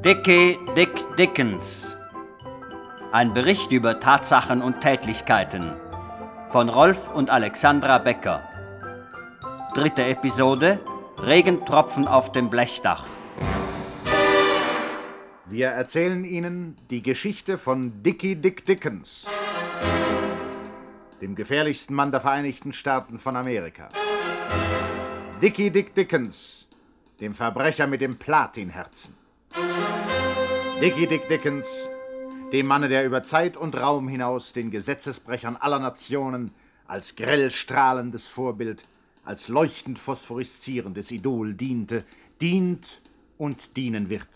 Dickie Dick Dickens. Ein Bericht über Tatsachen und Tätlichkeiten von Rolf und Alexandra Becker. 3. Episode: Regentropfen auf dem Blechdach. Wir erzählen Ihnen die Geschichte von Dickie Dick Dickens, dem gefährlichsten Mann der Vereinigten Staaten von Amerika. Dickie Dick Dickens, dem Verbrecher mit dem Platinherzen. Dickie Dick Dickens, dem Manne, der über Zeit und Raum hinaus den Gesetzesbrechern aller Nationen als grell strahlendes Vorbild, als leuchtend phosphoreszierendes Idol diente, dient und dienen wird.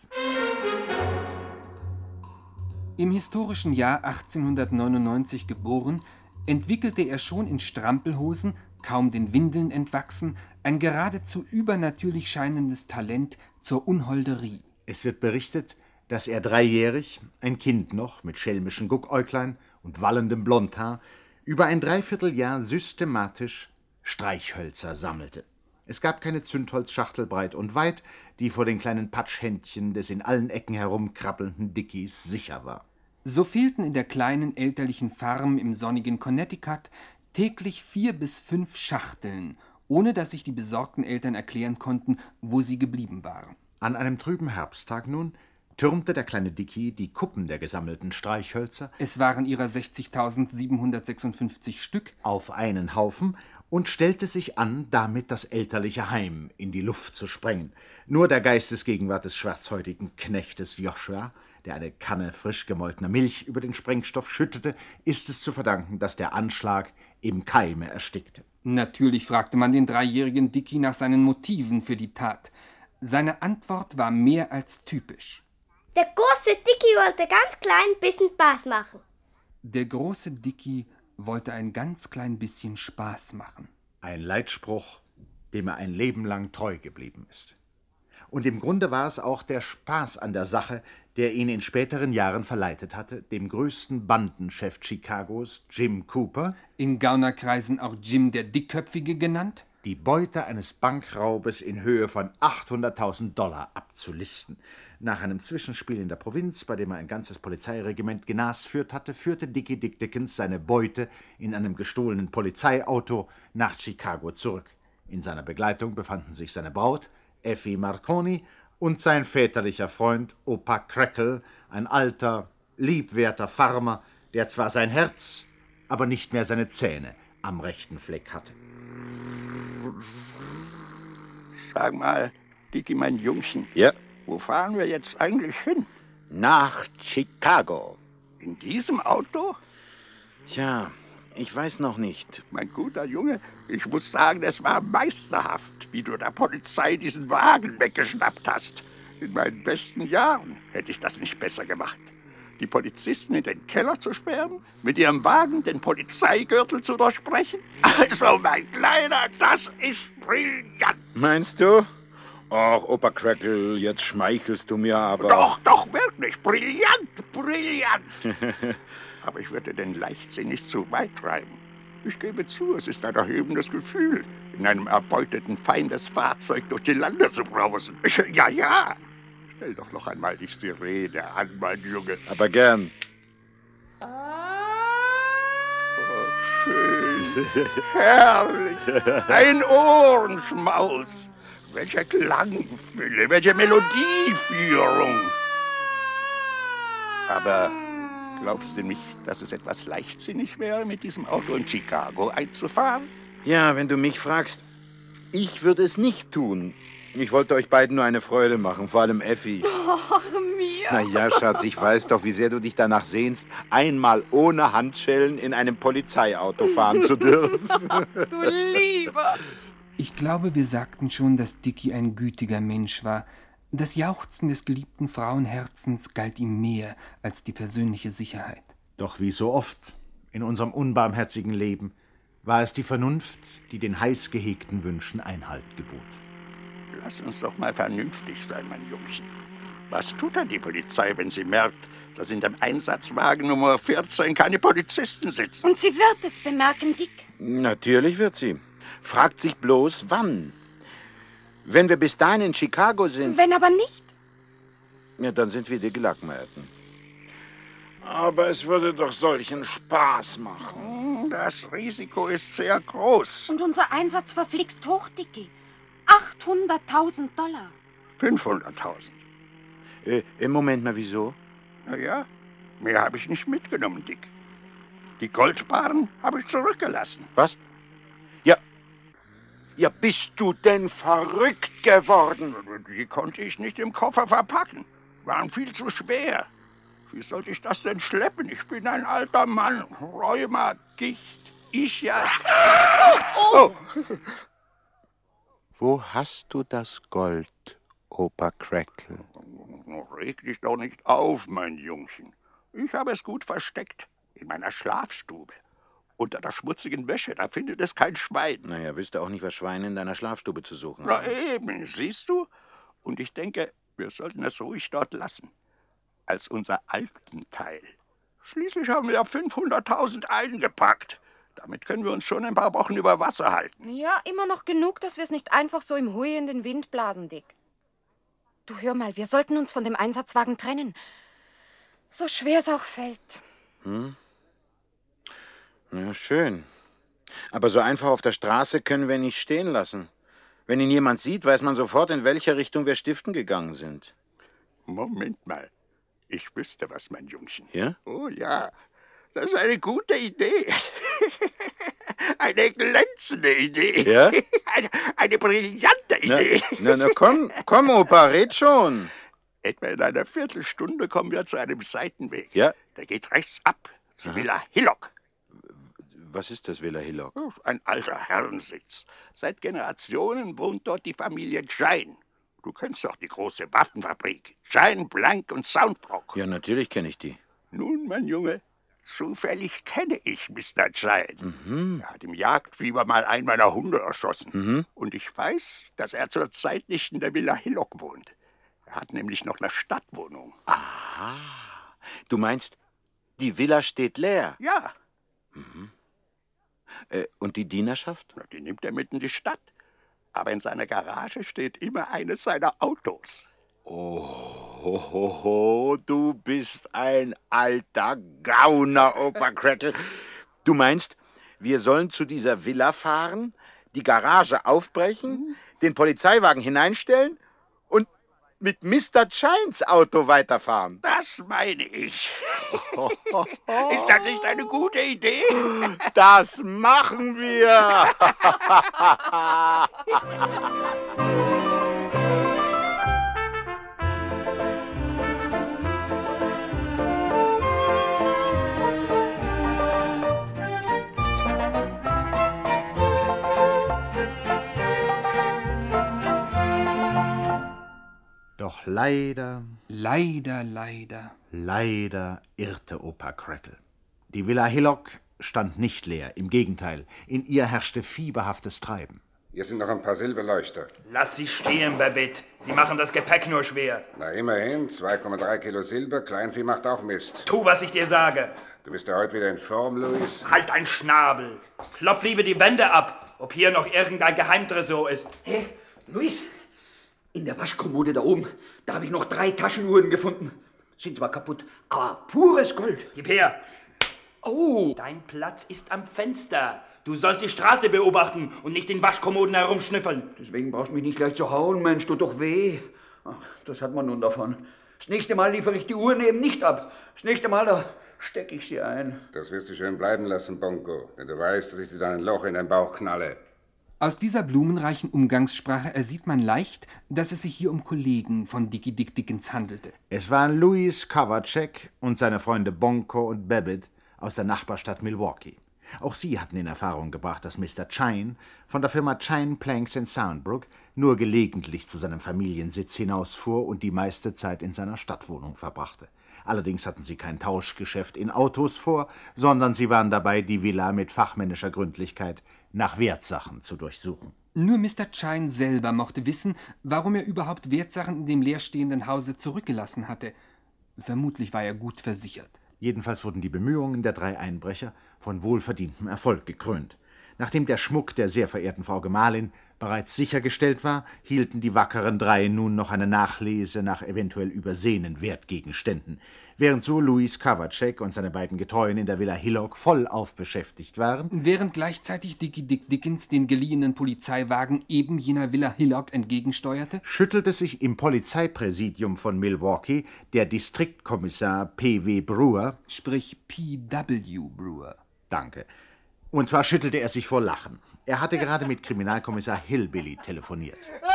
Im historischen Jahr 1899 geboren, entwickelte er schon in Strampelhosen, kaum den Windeln entwachsen, ein geradezu übernatürlich scheinendes Talent zur Unholderie. Es wird berichtet, dass er 3-jährig, ein Kind noch, mit schelmischen Guckäuglein und wallendem Blondhaar, über ein Dreivierteljahr systematisch Streichhölzer sammelte. Es gab keine Zündholzschachtel breit und weit, die vor den kleinen Patschhändchen des in allen Ecken herumkrabbelnden Dickies sicher war. So fehlten in der kleinen elterlichen Farm im sonnigen Connecticut täglich 4 bis 5 Schachteln, ohne dass sich die besorgten Eltern erklären konnten, wo sie geblieben waren. An einem trüben Herbsttag nun türmte der kleine Dickie die Kuppen der gesammelten Streichhölzer, es waren ihrer 60.756 Stück, auf einen Haufen und stellte sich an, damit das elterliche Heim in die Luft zu sprengen. Nur der Geistesgegenwart des schwarzhäutigen Knechtes Joshua, der eine Kanne frisch gemolkener Milch über den Sprengstoff schüttete, ist es zu verdanken, dass der Anschlag im Keime erstickte. Natürlich fragte man den 3-jährigen Dickie nach seinen Motiven für die Tat. Seine Antwort war mehr als typisch. Der große Dickie wollte ganz klein bisschen Spaß machen. Der große Dickie wollte ein ganz klein bisschen Spaß machen. Ein Leitspruch, dem er ein Leben lang treu geblieben ist. Und im Grunde war es auch der Spaß an der Sache, der ihn in späteren Jahren verleitet hatte, dem größten Bandenchef Chicagos, Jim Cooper, in Gaunerkreisen auch Jim der Dickköpfige genannt, die Beute eines Bankraubes in Höhe von $800.000 abzulisten. Nach einem Zwischenspiel in der Provinz, bei dem er ein ganzes Polizeiregiment genasführt hatte, führte Dickie Dick Dickens seine Beute in einem gestohlenen Polizeiauto nach Chicago zurück. In seiner Begleitung befanden sich seine Braut, Effie Marconi, und sein väterlicher Freund, Opa Crackle, ein alter, liebwerter Farmer, der zwar sein Herz, aber nicht mehr seine Zähne am rechten Fleck hatte. Sag mal, Dickie, mein Jungchen. Ja? Wo fahren wir jetzt eigentlich hin? Nach Chicago. In diesem Auto? Tja, ich weiß noch nicht. Mein guter Junge, ich muss sagen, es war meisterhaft, wie du der Polizei diesen Wagen weggeschnappt hast. In meinen besten Jahren hätte ich das nicht besser gemacht. Die Polizisten in den Keller zu sperren, mit ihrem Wagen den Polizeigürtel zu durchbrechen? Also, mein Kleiner, das ist brillant. Meinst du? Ach, Opa Crackle, jetzt schmeichelst du mir aber. Doch, wirklich. Brillant, brillant. Aber ich würde den Leichtsinn nicht zu weit treiben. Ich gebe zu, es ist ein erhebendes Gefühl, in einem erbeuteten Feindesfahrzeug durch die Lande zu brausen. Ja. Stell doch noch einmal die Sirene an, mein Junge. Aber gern. Oh, schön. Herrlich. Ein Ohrenschmaus. Welche Klangfülle, welche Melodieführung. Aber glaubst du nicht, dass es etwas leichtsinnig wäre, mit diesem Auto in Chicago einzufahren? Ja, wenn du mich fragst, ich würde es nicht tun. Ich wollte euch beiden nur eine Freude machen, vor allem Effie. Oh, mir. Na ja, Schatz, ich weiß doch, wie sehr du dich danach sehnst, einmal ohne Handschellen in einem Polizeiauto fahren zu dürfen. Du Lieber. Ich glaube, wir sagten schon, dass Dickie ein gütiger Mensch war. Das Jauchzen des geliebten Frauenherzens galt ihm mehr als die persönliche Sicherheit. Doch wie so oft in unserem unbarmherzigen Leben war es die Vernunft, die den heiß gehegten Wünschen Einhalt gebot. Lass uns doch mal vernünftig sein, mein Jungchen. Was tut dann die Polizei, wenn sie merkt, dass in dem Einsatzwagen Nummer 14 keine Polizisten sitzen? Und sie wird es bemerken, Dick. Natürlich wird sie. Fragt sich bloß, wann. Wenn wir bis dahin in Chicago sind... Wenn aber nicht? Ja, dann sind wir die Gelackmeierten. Aber es würde doch solchen Spaß machen. Das Risiko ist sehr groß. Und unser Einsatz verflixt hoch, Dicky. 800.000 $. 500.000. Im Moment mal, wieso? Na ja, mehr habe ich nicht mitgenommen, Dick. Die Goldbarren habe ich zurückgelassen. Was? Ja, bist du denn verrückt geworden? Die konnte ich nicht im Koffer verpacken. Waren viel zu schwer. Wie sollte ich das denn schleppen? Ich bin ein alter Mann. Rheuma, Gicht, Ischias. Oh! Wo hast du das Gold, Opa Crackle? Reg dich doch nicht auf, mein Jungchen. Ich habe es gut versteckt. In meiner Schlafstube. Unter der schmutzigen Wäsche, da findet es kein Schwein. Naja, wüsste auch nicht, was Schweine in deiner Schlafstube zu suchen Na haben. eben, siehst du? Und ich denke, wir sollten es ruhig dort lassen. Als unser alten Teil. Schließlich haben wir ja 500.000 eingepackt. Damit können wir uns schon ein paar Wochen über Wasser halten. Ja, immer noch genug, dass wir es nicht einfach so im Hui in den Wind blasen, Dick. Du, hör mal, wir sollten uns von dem Einsatzwagen trennen. So schwer es auch fällt. Ja, schön. Aber so einfach auf der Straße können wir ihn nicht stehen lassen. Wenn ihn jemand sieht, weiß man sofort, in welcher Richtung wir stiften gegangen sind. Moment mal. Ich wüsste was, mein Jungchen. Ja? Oh ja, das ist eine gute Idee. Eine glänzende Idee. Ja? Eine brillante Idee. Na, komm, Opa, red schon. Etwa in einer Viertelstunde kommen wir zu einem Seitenweg. Ja? Der geht rechts ab, zur Villa Hillock. Was ist das, Villa Hillock? Ein alter Herrensitz. Seit Generationen wohnt dort die Familie Chine. Du kennst doch die große Waffenfabrik. Chine, Blank und Soundbrook. Ja, natürlich kenne ich die. Nun, mein Junge, zufällig kenne ich Mr. Chine. Er hat im Jagdfieber mal einen meiner Hunde erschossen. Und ich weiß, dass er zurzeit nicht in der Villa Hillock wohnt. Er hat nämlich noch eine Stadtwohnung. Aha. Du meinst, die Villa steht leer? Ja. Und die Dienerschaft? Na, die nimmt er mit in die Stadt. Aber in seiner Garage steht immer eines seiner Autos. Oh, du bist ein alter Gauner, Opa Crackle. Du meinst, wir sollen zu dieser Villa fahren, die Garage aufbrechen, den Polizeiwagen hineinstellen und mit Mr. Chines Auto weiterfahren? Das meine ich. Ist das nicht eine gute Idee? Das machen wir! Doch leider Leider. irrte Opa Crackle. Die Villa Hillock stand nicht leer, im Gegenteil, in ihr herrschte fieberhaftes Treiben. Hier sind noch ein paar Silberleuchter. Lass sie stehen, Babette. Sie machen das Gepäck nur schwer. Na immerhin, 2,3 Kilo Silber, Kleinvieh macht auch Mist. Tu, was ich dir sage. Du bist ja heute wieder in Form, Louis. Halt dein Schnabel. Klopf lieber die Wände ab, ob hier noch irgendein Geheimtresor ist. Hä? Luis? In der Waschkommode da oben, da habe ich noch 3 Taschenuhren gefunden. Sind zwar kaputt, aber pures Gold. Gib her. Oh. Dein Platz ist am Fenster. Du sollst die Straße beobachten und nicht in Waschkommoden herumschnüffeln. Deswegen brauchst du mich nicht gleich zu hauen, Mensch, tut doch weh. Ach, das hat man nun davon. Das nächste Mal liefere ich die Uhren eben nicht ab. Das nächste Mal, da stecke ich sie ein. Das wirst du schön bleiben lassen, Bonko. Denn du weißt, dass ich dir dann ein Loch in deinen Bauch knalle. Aus dieser blumenreichen Umgangssprache ersieht man leicht, dass es sich hier um Kollegen von Dickie Dick Dickens handelte. Es waren Louis Kovacek und seine Freunde Bonko und Babbitt aus der Nachbarstadt Milwaukee. Auch sie hatten in Erfahrung gebracht, dass Mr. Chine von der Firma Chine Planks in Soundbrook nur gelegentlich zu seinem Familiensitz hinausfuhr und die meiste Zeit in seiner Stadtwohnung verbrachte. Allerdings hatten sie kein Tauschgeschäft in Autos vor, sondern sie waren dabei, die Villa mit fachmännischer Gründlichkeit nach Wertsachen zu durchsuchen. Nur Mr. Chine selber mochte wissen, warum er überhaupt Wertsachen in dem leerstehenden Hause zurückgelassen hatte. Vermutlich war er gut versichert. Jedenfalls wurden die Bemühungen der 3 Einbrecher von wohlverdientem Erfolg gekrönt. Nachdem der Schmuck der sehr verehrten Frau Gemahlin bereits sichergestellt war, hielten die wackeren drei nun noch eine Nachlese nach eventuell übersehenen Wertgegenständen, während so Louis Kawatschek und seine beiden Getreuen in der Villa Hillock vollauf beschäftigt waren. Während gleichzeitig Dickie Dick Dickens den geliehenen Polizeiwagen eben jener Villa Hillock entgegensteuerte, schüttelte sich im Polizeipräsidium von Milwaukee der Distriktkommissar P.W. Brewer, sprich P.W. Brewer. Danke. Und zwar schüttelte er sich vor Lachen. Er hatte gerade mit Kriminalkommissar Hillbilly telefoniert.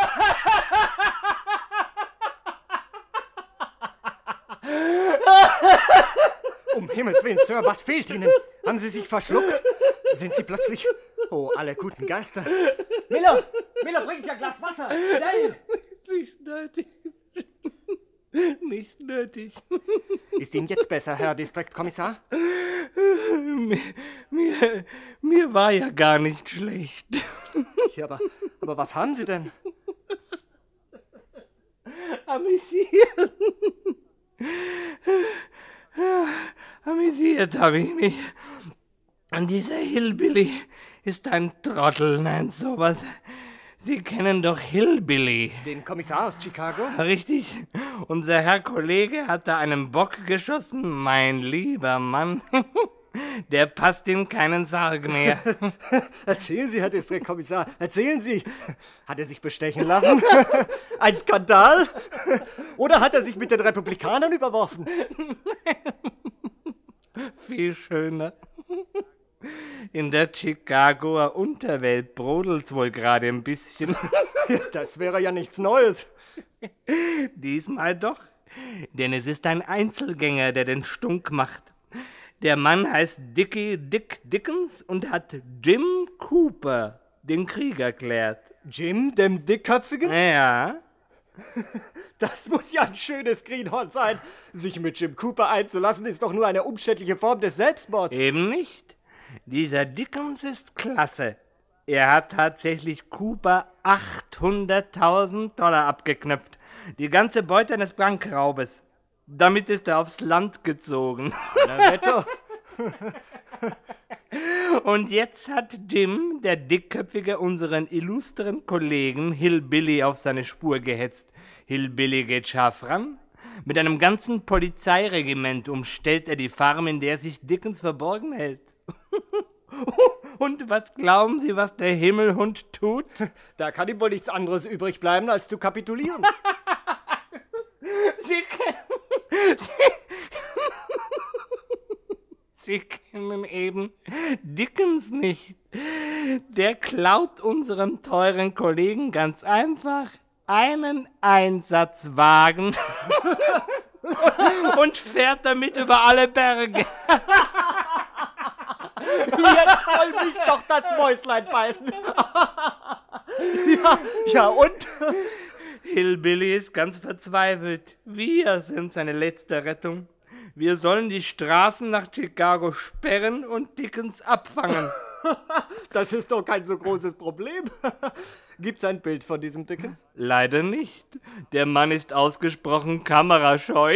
Um Himmels Willen, Sir, was fehlt Ihnen? Haben Sie sich verschluckt? Sind Sie plötzlich... Oh, alle guten Geister. Miller, bring Sie ein Glas Wasser. Schnell! Nicht nötig. Nicht nötig. Ist Ihnen jetzt besser, Herr Distriktkommissar? Mir war ja gar nicht schlecht. Ja, aber was haben Sie denn? Amüsiert. Amüsiert habe ich mich. Und dieser Hillbilly ist ein Trottel, nein, sowas. Sie kennen doch Hillbilly. Den Kommissar aus Chicago? Richtig. Unser Herr Kollege hat da einen Bock geschossen, mein lieber Mann. Der passt in keinen Sarg mehr. Erzählen Sie, Herr Distriktkommissar, erzählen Sie. Hat er sich bestechen lassen? Ein Skandal? Oder hat er sich mit den Republikanern überworfen? Viel schöner. In der Chicagoer Unterwelt brodelt's wohl gerade ein bisschen. Das wäre ja nichts Neues. Diesmal doch, denn es ist ein Einzelgänger, der den Stunk macht. Der Mann heißt Dickie Dick Dickens und hat Jim Cooper den Krieg erklärt. Jim, dem Dickköpfigen? Ja. Das muss ja ein schönes Greenhorn sein. Sich mit Jim Cooper einzulassen, ist doch nur eine umständliche Form des Selbstmords. Eben nicht. Dieser Dickens ist klasse. Er hat tatsächlich Cooper $800.000 abgeknöpft. Die ganze Beute eines Bankraubes. Damit ist er aufs Land gezogen. Und jetzt hat Jim, der Dickköpfige, unseren illustren Kollegen Hillbilly auf seine Spur gehetzt. Hillbilly geht scharf ran. Mit einem ganzen Polizeiregiment umstellt er die Farm, in der sich Dickens verborgen hält. Und was glauben Sie, was der Himmelhund tut? Da kann ihm wohl nichts anderes übrig bleiben, als zu kapitulieren. Sie kennen eben Dickens nicht. Der klaut unserem teuren Kollegen ganz einfach einen Einsatzwagen und fährt damit über alle Berge. Jetzt soll mich doch das Mäuslein beißen. Ja, und? Hillbilly ist ganz verzweifelt. Wir sind seine letzte Rettung. Wir sollen die Straßen nach Chicago sperren und Dickens abfangen. Das ist doch kein so großes Problem. Gibt's ein Bild von diesem Dickens? Leider nicht. Der Mann ist ausgesprochen kamerascheu.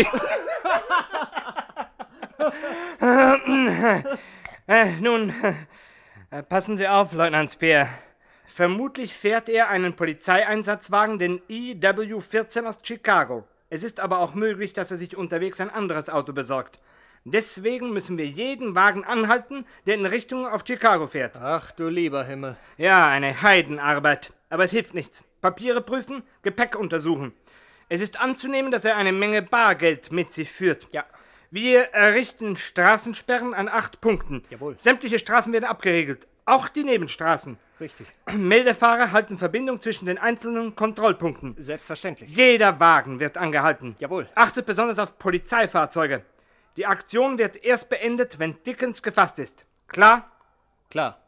Nun, passen Sie auf, Leutnant Speer. Vermutlich fährt er einen Polizeieinsatzwagen, den EW14 aus Chicago. Es ist aber auch möglich, dass er sich unterwegs ein anderes Auto besorgt. Deswegen müssen wir jeden Wagen anhalten, der in Richtung auf Chicago fährt. Ach du lieber Himmel. Ja, eine Heidenarbeit. Aber es hilft nichts. Papiere prüfen, Gepäck untersuchen. Es ist anzunehmen, dass er eine Menge Bargeld mit sich führt. Ja. Wir errichten Straßensperren an 8 Punkten. Jawohl. Sämtliche Straßen werden abgeriegelt. Auch die Nebenstraßen. Richtig. Meldefahrer halten Verbindung zwischen den einzelnen Kontrollpunkten. Selbstverständlich. Jeder Wagen wird angehalten. Jawohl. Achtet besonders auf Polizeifahrzeuge. Die Aktion wird erst beendet, wenn Dickens gefasst ist. Klar? Klar.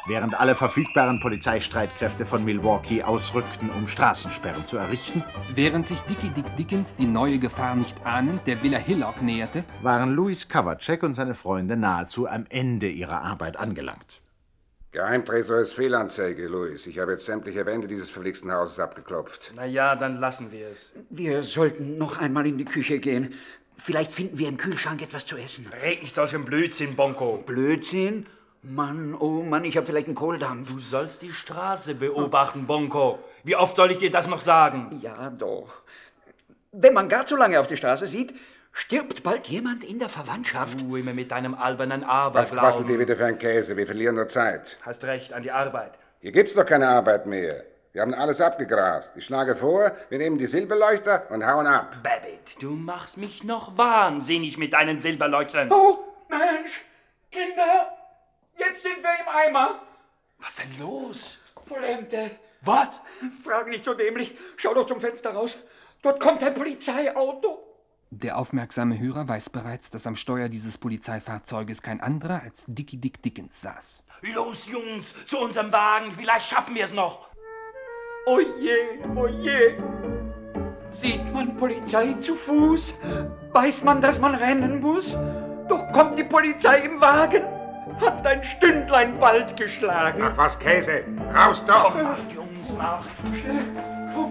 während alle verfügbaren Polizeistreitkräfte von Milwaukee ausrückten, um Straßensperren zu errichten. Während sich Dickie Dick Dickens, die neue Gefahr nicht ahnend, der Villa Hillock näherte, waren Louis Kovacsek und seine Freunde nahezu am Ende ihrer Arbeit angelangt. Geheimtresor ist Fehlanzeige, Louis. Ich habe jetzt sämtliche Wände dieses verflixten Hauses abgeklopft. Na ja, dann lassen wir es. Wir sollten noch einmal in die Küche gehen. Vielleicht finden wir im Kühlschrank etwas zu essen. Red nicht solchen Blödsinn, Bonko. Blödsinn? Mann, oh Mann, ich habe vielleicht einen Kohldampf. Du sollst die Straße beobachten, Bonko. Wie oft soll ich dir das noch sagen? Ja, doch. Wenn man gar zu lange auf die Straße sieht, stirbt bald jemand in der Verwandtschaft. Du immer mit deinem albernen Was Aberglauben. quasselt ihr wieder für einen Käse? Wir verlieren nur Zeit. Hast recht, an die Arbeit. Hier gibt's doch keine Arbeit mehr. Wir haben alles abgegrast. Ich schlage vor, wir nehmen die Silberleuchter und hauen ab. Babbitt, du machst mich noch wahnsinnig mit deinen Silberleuchtern. Oh, Mensch, Kinder, jetzt sind wir im Eimer. Was denn los? Polente. Was? Frag nicht so dämlich. Schau doch zum Fenster raus. Dort kommt ein Polizeiauto. Der aufmerksame Hörer weiß bereits, dass am Steuer dieses Polizeifahrzeuges kein anderer als Dickie Dick Dickens saß. Los, Jungs, zu unserem Wagen. Vielleicht schaffen wir es noch. Oje, oje. Sieht man Polizei zu Fuß? Weiß man, dass man rennen muss? Doch kommt die Polizei im Wagen. Hat ein Stündlein bald geschlagen. Ach was, Käse. Raus doch. Komm, macht, Jungs, macht. Schnell, komm.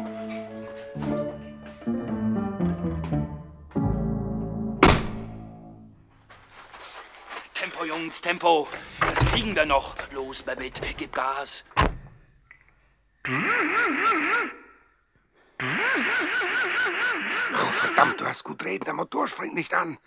Tempo, Jungs, Tempo. Das kriegen wir noch. Los, Babbitt, gib Gas. Oh, verdammt, du hast gut reden. Der Motor springt nicht an.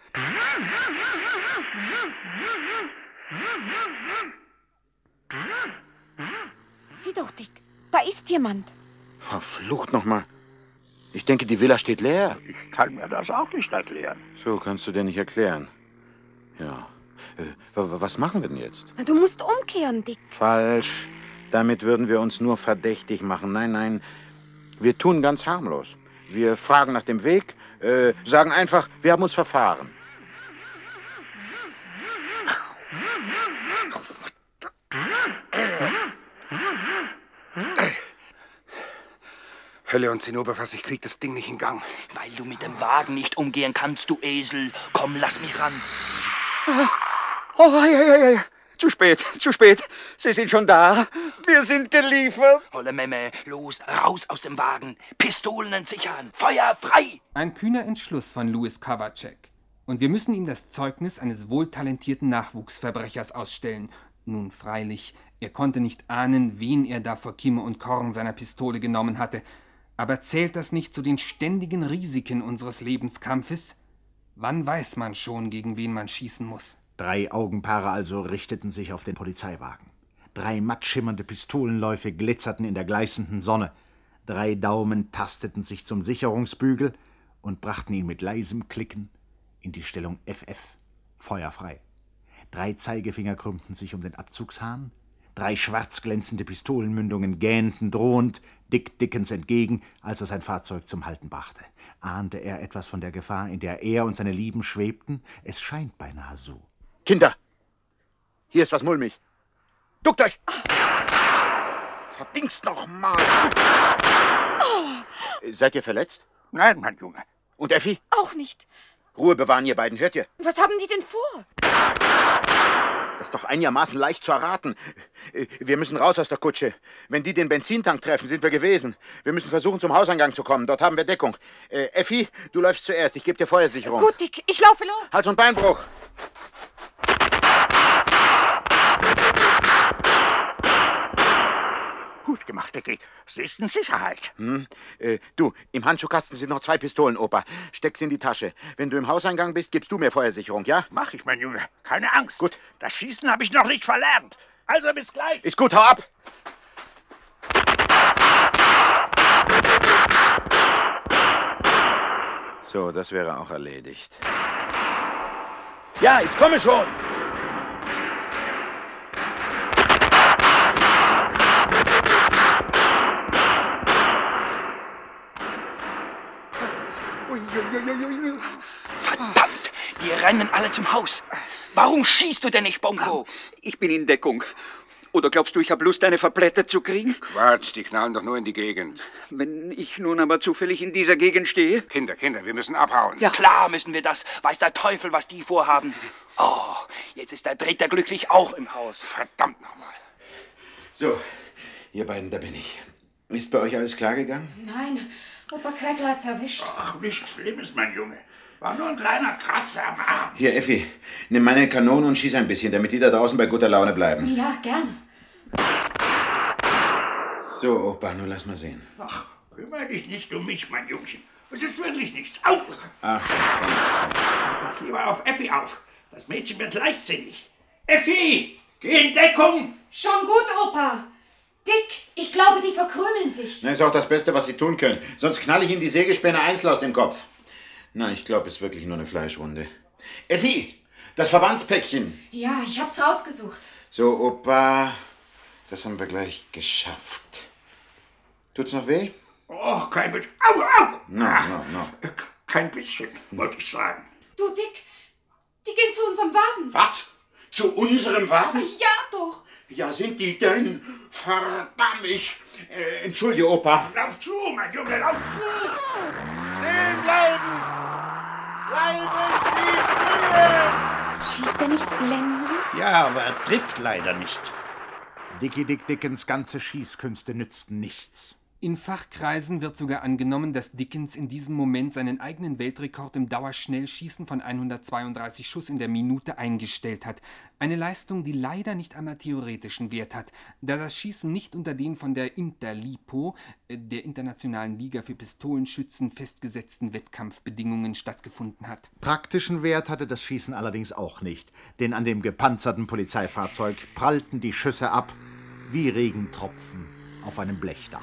Sieh doch, Dick. Da ist jemand. Verflucht nochmal. Ich denke, die Villa steht leer. Ich kann mir das auch nicht erklären. So kannst du dir nicht erklären. Ja. Was machen wir denn jetzt? Du musst umkehren, Dick. Falsch. Damit würden wir uns nur verdächtig machen. Nein, nein. Wir tun ganz harmlos. Wir fragen nach dem Weg, sagen einfach, wir haben uns verfahren. Hölle und Zinnober, was, ich krieg das Ding nicht in Gang. Weil du mit dem Wagen nicht umgehen kannst, du Esel. Komm, lass mich ran. Oh, ja. Zu spät. Sie sind schon da. Wir sind geliefert. Olle Memme, los, raus aus dem Wagen. Pistolen entsichern. Feuer frei. Ein kühner Entschluss von Louis Kovacsek. Und wir müssen ihm das Zeugnis eines wohltalentierten Nachwuchsverbrechers ausstellen. Nun freilich, er konnte nicht ahnen, wen er da vor Kimme und Korn seiner Pistole genommen hatte. Aber zählt das nicht zu den ständigen Risiken unseres Lebenskampfes? Wann weiß man schon, gegen wen man schießen muss? 3 Augenpaare also richteten sich auf den Polizeiwagen. 3 mattschimmernde Pistolenläufe glitzerten in der gleißenden Sonne. 3 Daumen tasteten sich zum Sicherungsbügel und brachten ihn mit leisem Klicken in die Stellung FF, feuerfrei. 3 Zeigefinger krümmten sich um den Abzugshahn. 3 schwarz glänzende Pistolenmündungen gähnten drohend Dick Dickens entgegen, als er sein Fahrzeug zum Halten brachte. Ahnte er etwas von der Gefahr, in der er und seine Lieben schwebten? Es scheint beinahe so. Kinder, hier ist was mulmig. Duckt euch! Verdingst noch mal! Seid ihr verletzt? Nein, mein Junge. Und Effi? Auch nicht. Ruhe bewahren, ihr beiden, hört ihr? Was haben die denn vor? Das ist doch einigermaßen leicht zu erraten. Wir müssen raus aus der Kutsche. Wenn die den Benzintank treffen, sind wir gewesen. Wir müssen versuchen, zum Hauseingang zu kommen. Dort haben wir Deckung. Effi, du läufst zuerst. Ich gebe dir Feuersicherung. Gut, Dick, ich laufe los. Hals- und Beinbruch. Gut gemacht, Dickie. Sie ist in Sicherheit. Du, im Handschuhkasten sind noch 2 Pistolen, Opa. Steck sie in die Tasche. Wenn du im Hauseingang bist, gibst du mir Feuersicherung, ja? Mach ich, mein Junge. Keine Angst. Gut. Das Schießen habe ich noch nicht verlernt. Also bis gleich. Ist gut, hau ab. So, das wäre auch erledigt. Ja, ich komme schon. Verdammt, die rennen alle zum Haus. Warum schießt du denn nicht, Bonko? Ich bin in Deckung. Oder glaubst du, ich habe Lust, eine verblättert zu kriegen? Quatsch, die knallen doch nur in die Gegend. Wenn ich nun aber zufällig in dieser Gegend stehe? Kinder, wir müssen abhauen. Ja, klar müssen wir das. Weiß der Teufel, was die vorhaben. Oh, jetzt ist der Dritter glücklich auch im Haus. Verdammt nochmal. So, ihr beiden, da bin ich. Ist bei euch alles klar gegangen? Nein, Opa Kreckler hat's erwischt. Ach, nichts Schlimmes, mein Junge. War nur ein kleiner Kratzer am Arm. Hier, Effi, nimm meine Kanone und schieß ein bisschen, damit die da draußen bei guter Laune bleiben. Ja, gern. So, Opa, nun lass mal sehen. Ach, kümmere dich nicht um mich, mein Jungchen. Es ist wirklich nichts. Au! Ach, pass lieber auf Effi auf. Das Mädchen wird leichtsinnig. Effi, geh in Deckung! Schon gut, Opa. Dick, ich glaube, die verkrümeln sich. Das ist auch das Beste, was sie tun können. Sonst knall ich ihnen die Sägespäne einzeln aus dem Kopf. Na, ich glaube, es ist wirklich nur eine Fleischwunde. Effi, das Verbandspäckchen. Ja, ich hab's rausgesucht. So, Opa, das haben wir gleich geschafft. Tut's noch weh? Oh, kein bisschen. Au, au! No. Kein bisschen, wollte ich sagen. Du, Dick, die gehen zu unserem Wagen. Was? Zu unserem Wagen? Ja, doch. Ja, sind die denn? Verdammt, entschuldige, Opa. Lauf zu, mein Junge, lauf zu! Stehen bleiben! Bleiben Sie stehen! Schießt er nicht blendend? Ja, aber er trifft leider nicht. Dickie Dick Dickens ganze Schießkünste nützten nichts. In Fachkreisen wird sogar angenommen, dass Dickens in diesem Moment seinen eigenen Weltrekord im Dauerschnellschießen von 132 Schuss in der Minute eingestellt hat. Eine Leistung, die leider nicht einmal theoretischen Wert hat, da das Schießen nicht unter den von der Interlipo, der Internationalen Liga für Pistolenschützen, festgesetzten Wettkampfbedingungen stattgefunden hat. Praktischen Wert hatte das Schießen allerdings auch nicht, denn an dem gepanzerten Polizeifahrzeug prallten die Schüsse ab wie Regentropfen auf einem Blechdach.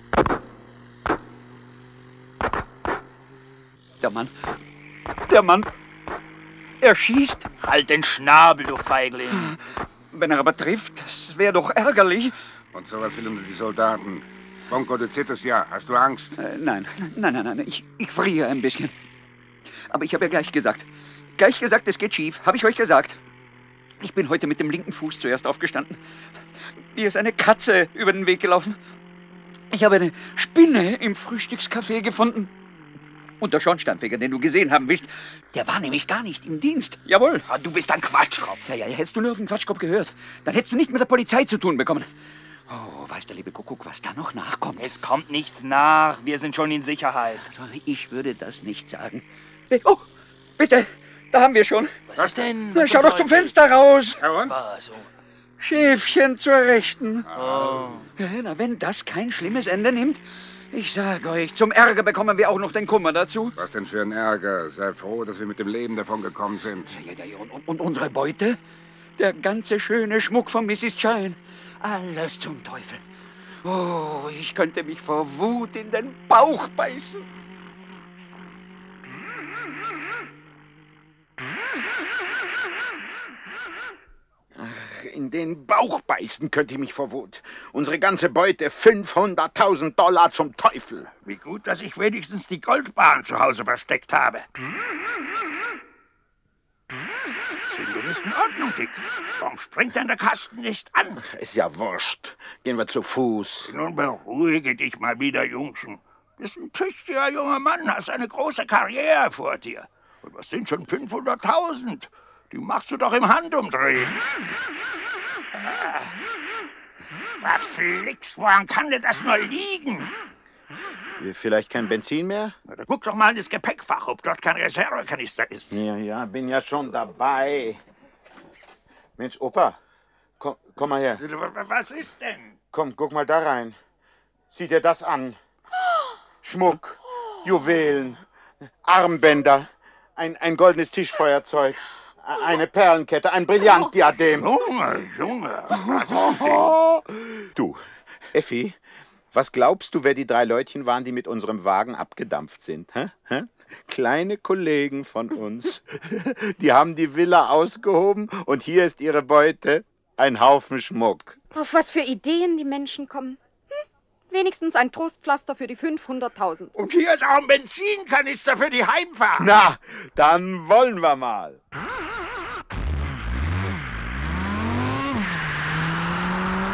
Der Mann, er schießt. Halt den Schnabel, du Feigling. Wenn er aber trifft, das wäre doch ärgerlich. Und sowas filmen die Soldaten. Bonko, du zitterst ja. Hast du Angst? Nein. Ich friere ein bisschen. Aber ich habe ja gleich gesagt, es geht schief. Habe ich euch gesagt. Ich bin heute mit dem linken Fuß zuerst aufgestanden. Mir ist eine Katze über den Weg gelaufen. Ich habe eine Spinne im Frühstückscafé gefunden. Und der Schornsteinfeger, den du gesehen haben willst, der war nämlich gar nicht im Dienst. Jawohl. Ah, du bist ein Quatschkopf. Ja, hättest du nur auf den Quatschkopf gehört, dann hättest du nicht mit der Polizei zu tun bekommen. Oh, weiß der liebe Kuckuck, was da noch nachkommt. Es kommt nichts nach. Wir sind schon in Sicherheit. Ich würde das nicht sagen. Oh, bitte, da haben wir schon. Was ist denn? Na, schau doch zum Fenster raus. Ja, und? Was? Schäfchen zur Rechten. Oh. Na, wenn das kein schlimmes Ende nimmt. Ich sag euch, zum Ärger bekommen wir auch noch den Kummer dazu. Was denn für ein Ärger? Sei froh, dass wir mit dem Leben davon gekommen sind. Ja, und unsere Beute? Der ganze schöne Schmuck von Mrs. Chine. Alles zum Teufel. Oh, ich könnte mich vor Wut in den Bauch beißen. Ach, in den Bauch beißen könnte ich mich vor Wut. Unsere ganze Beute, $500.000 zum Teufel. Wie gut, dass ich wenigstens die Goldbahn zu Hause versteckt habe. Du bist in Ordnung, Dick. Warum springt denn der Kasten nicht an? Ist ja wurscht. Gehen wir zu Fuß. Nun beruhige dich mal wieder, Jungchen. Bist ein tüchtiger junger Mann, hast eine große Karriere vor dir. Und was sind schon 500.000? Die machst du doch im Handumdrehen. Verflixt, woran kann denn das nur liegen? Vielleicht kein Benzin mehr? Na, guck doch mal in das Gepäckfach, ob dort kein Reservekanister ist. Ja, bin ja schon dabei. Mensch, Opa, komm mal her. Was ist denn? Komm, guck mal da rein. Sieh dir das an. Schmuck, Juwelen, Armbänder, ein goldenes Tischfeuerzeug, eine Perlenkette, ein Brillantdiadem. Junge, was ist denn? Du, Effi, was glaubst du, wer die 3 Leutchen waren, die mit unserem Wagen abgedampft sind? Hä? Kleine Kollegen von uns. Die haben die Villa ausgehoben und hier ist ihre Beute. Ein Haufen Schmuck. Auf was für Ideen die Menschen kommen. Wenigstens ein Trostpflaster für die 500.000. Und hier ist auch ein Benzinkanister für die Heimfahrt. Na, dann wollen wir mal.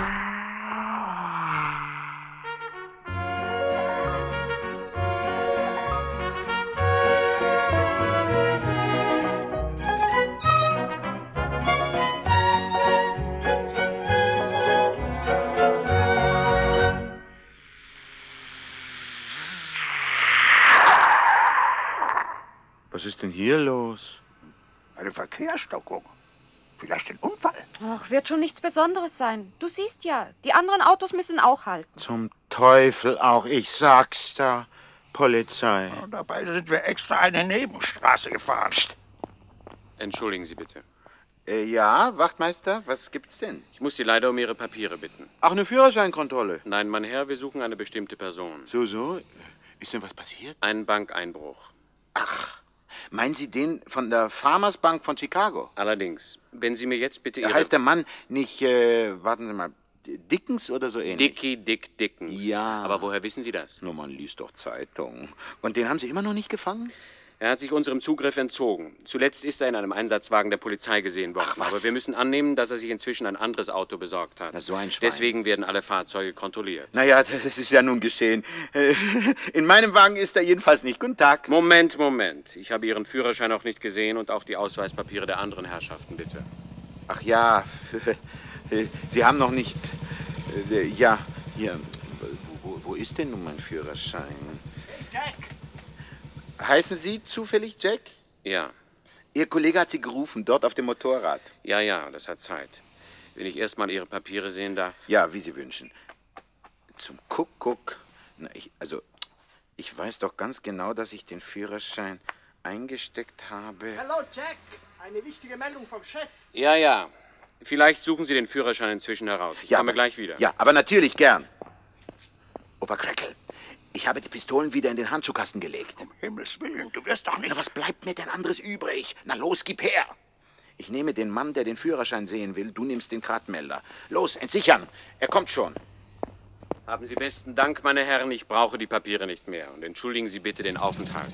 ist denn hier los? Eine Verkehrsstockung. Vielleicht ein Unfall. Ach, wird schon nichts Besonderes sein. Du siehst ja, die anderen Autos müssen auch halten. Zum Teufel auch, ich sag's da. Polizei. Und dabei sind wir extra eine Nebenstraße gefahren. Psst. Entschuldigen Sie bitte. Ja, Wachtmeister, was gibt's denn? Ich muss Sie leider um Ihre Papiere bitten. Ach, eine Führerscheinkontrolle? Nein, mein Herr, wir suchen eine bestimmte Person. So? Ist denn was passiert? Ein Bankeinbruch. Meinen Sie den von der Farmers Bank von Chicago? Allerdings. Wenn Sie mir jetzt bitte Ihre... Heißt der Mann nicht, warten Sie mal, Dickens oder so ähnlich? Dick Dickens. Ja. Aber woher wissen Sie das? Nur man liest doch Zeitung. Und den haben Sie immer noch nicht gefangen? Er hat sich unserem Zugriff entzogen. Zuletzt ist er in einem Einsatzwagen der Polizei gesehen worden. Aber wir müssen annehmen, dass er sich inzwischen ein anderes Auto besorgt hat. Na, so ein Schwein. Deswegen werden alle Fahrzeuge kontrolliert. Naja, das ist ja nun geschehen. In meinem Wagen ist er jedenfalls nicht. Guten Tag. Moment. Ich habe Ihren Führerschein noch nicht gesehen und auch die Ausweispapiere der anderen Herrschaften, bitte. Ach ja, Sie haben noch nicht... Ja, hier. Wo ist denn nun mein Führerschein? Jack! Heißen Sie zufällig Jack? Ja. Ihr Kollege hat Sie gerufen, dort auf dem Motorrad. Ja, das hat Zeit. Wenn ich erst mal Ihre Papiere sehen darf. Ja, wie Sie wünschen. Zum Kuckuck. Na, ich weiß doch ganz genau, dass ich den Führerschein eingesteckt habe. Hallo, Jack. Eine wichtige Meldung vom Chef. Ja. Vielleicht suchen Sie den Führerschein inzwischen heraus. Ich komme gleich wieder. Ja, aber natürlich gern. Opa Crackle, ich habe die Pistolen wieder in den Handschuhkasten gelegt. Um Himmels Willen, du wirst doch nicht... Na, was bleibt mir denn anderes übrig? Na los, gib her. Ich nehme den Mann, der den Führerschein sehen will. Du nimmst den Gradmelder. Los, entsichern. Er kommt schon. Haben Sie besten Dank, meine Herren. Ich brauche die Papiere nicht mehr. Und entschuldigen Sie bitte den Aufenthalt.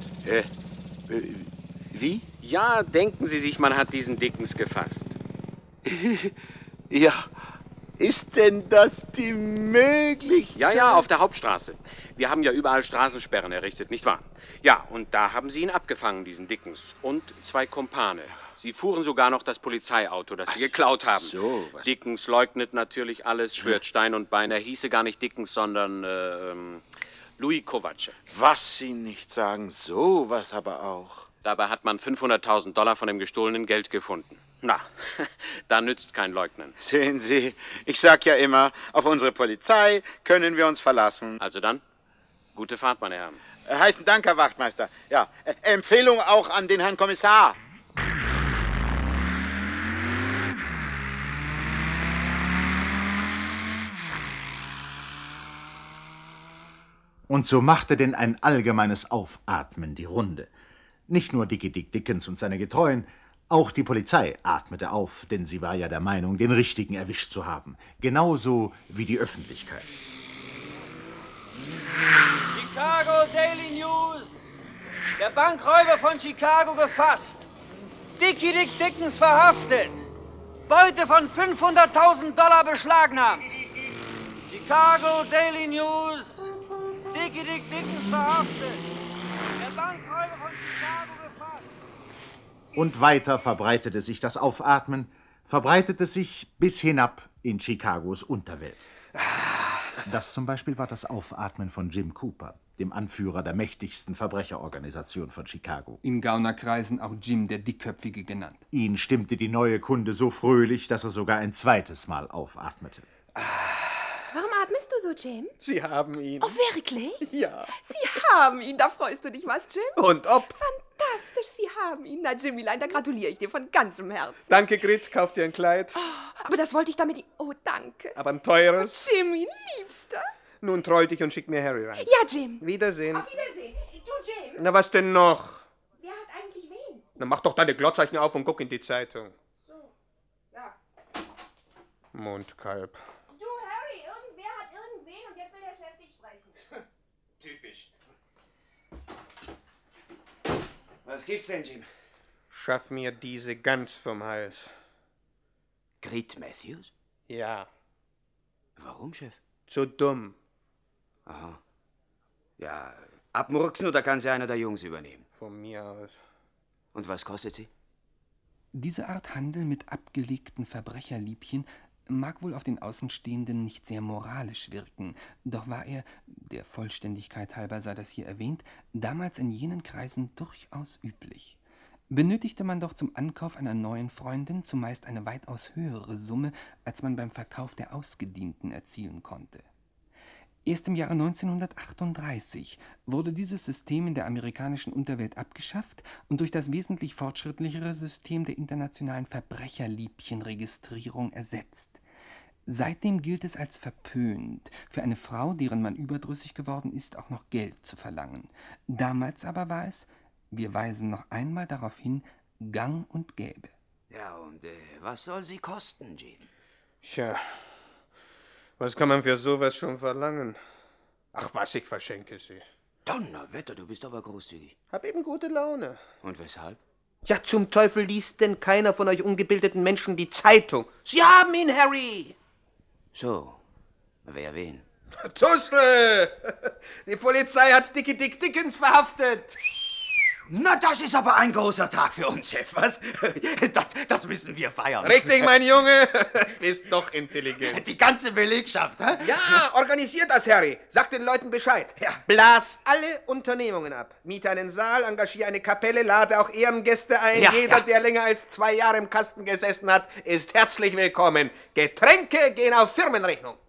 Wie? Ja, denken Sie sich, man hat diesen Dickens gefasst. Ja, ist denn das die Möglichkeit? Ja, auf der Hauptstraße. Wir haben ja überall Straßensperren errichtet, nicht wahr? Ja, und da haben sie ihn abgefangen, diesen Dickens. Und 2 Kumpane. Sie fuhren sogar noch das Polizeiauto, das sie geklaut haben. So, was? Dickens leugnet natürlich alles, schwört Stein und Bein. Er hieße gar nicht Dickens, sondern Louis Kovace. Was Sie nicht sagen, sowas aber auch. Dabei hat man $500.000 von dem gestohlenen Geld gefunden. Na, da nützt kein Leugnen. Sehen Sie, ich sag ja immer, auf unsere Polizei können wir uns verlassen. Also dann, gute Fahrt, meine Herren. Heißen Dank, Herr Wachtmeister. Ja, Empfehlung auch an den Herrn Kommissar. Und so machte denn ein allgemeines Aufatmen die Runde. Nicht nur Dickie Dick Dickens und seine Getreuen, auch die Polizei atmete auf, denn sie war ja der Meinung, den Richtigen erwischt zu haben. Genauso wie die Öffentlichkeit. Chicago Daily News. Der Bankräuber von Chicago gefasst. Dickie Dick Dickens verhaftet. Beute von $500.000 beschlagnahmt. Chicago Daily News. Dickie Dick Dickens verhaftet. Der Bankräuber von Chicago gefasst. Und weiter verbreitete sich das Aufatmen, verbreitete sich bis hinab in Chicagos Unterwelt. Das zum Beispiel war das Aufatmen von Jim Cooper, dem Anführer der mächtigsten Verbrecherorganisation von Chicago. In Gaunerkreisen auch Jim der Dickköpfige genannt. Ihn stimmte die neue Kunde so fröhlich, dass er sogar ein zweites Mal aufatmete. Warum atmest du so, Jim? Sie haben ihn. Oh, wirklich? Ja. Sie haben ihn, da freust du dich was, Jim? Und ob? Fantastisch, Sie haben ihn. Na, Jimmylein, da gratuliere ich dir von ganzem Herzen. Danke, Grit, kauf dir ein Kleid. Oh, aber das wollte ich damit... Oh, danke. Aber ein teures. Jimmy, Liebster. Nun treu dich und schick mir Harry rein. Ja, Jim. Wiedersehen. Auf Wiedersehen. Du, Jim. Na, was denn noch? Wer hat eigentlich wen? Na, mach doch deine Glotzeichen auf und guck in die Zeitung. So, ja. Mondkalb. Du, Harry, irgendwer hat irgendwen und jetzt will der Chef dich sprechen. Typisch. Was gibt's denn, Jim? Schaff mir diese Gans vom Hals. Grit Matthews? Ja. Warum, Chef? So dumm. Aha. Ja, abmurksen oder kann sie einer der Jungs übernehmen? Von mir aus. Und was kostet sie? Diese Art Handel mit abgelegten Verbrecherliebchen mag wohl auf den Außenstehenden nicht sehr moralisch wirken, doch war er, der Vollständigkeit halber sei das hier erwähnt, damals in jenen Kreisen durchaus üblich. Benötigte man doch zum Ankauf einer neuen Freundin zumeist eine weitaus höhere Summe, als man beim Verkauf der Ausgedienten erzielen konnte. Erst im Jahre 1938 wurde dieses System in der amerikanischen Unterwelt abgeschafft und durch das wesentlich fortschrittlichere System der internationalen Verbrecherliebchenregistrierung ersetzt. Seitdem gilt es als verpönt, für eine Frau, deren Mann überdrüssig geworden ist, auch noch Geld zu verlangen. Damals aber war es, wir weisen noch einmal darauf hin, gang und gäbe. Ja, und was soll sie kosten, Jim? Tja, was kann man für sowas schon verlangen? Ach was, ich verschenke sie. Donnerwetter, du bist aber großzügig. Hab eben gute Laune. Und weshalb? Ja, zum Teufel liest denn keiner von euch ungebildeten Menschen die Zeitung? Sie haben ihn, Harry! So, wer wen? Tussle! Die Polizei hat Dickie Dick Dickens verhaftet! Na, das ist aber ein großer Tag für uns, Chef, was? Das müssen wir feiern. Richtig, mein Junge. Bist doch intelligent. Die ganze Belegschaft, hä? Ja, organisiert das, Harry. Sag den Leuten Bescheid. Ja. Blas alle Unternehmungen ab. Miete einen Saal, engagiere eine Kapelle, lade auch Ehrengäste ein. Ja, Jeder, ja. der länger als 2 Jahre im Kasten gesessen hat, ist herzlich willkommen. Getränke gehen auf Firmenrechnung.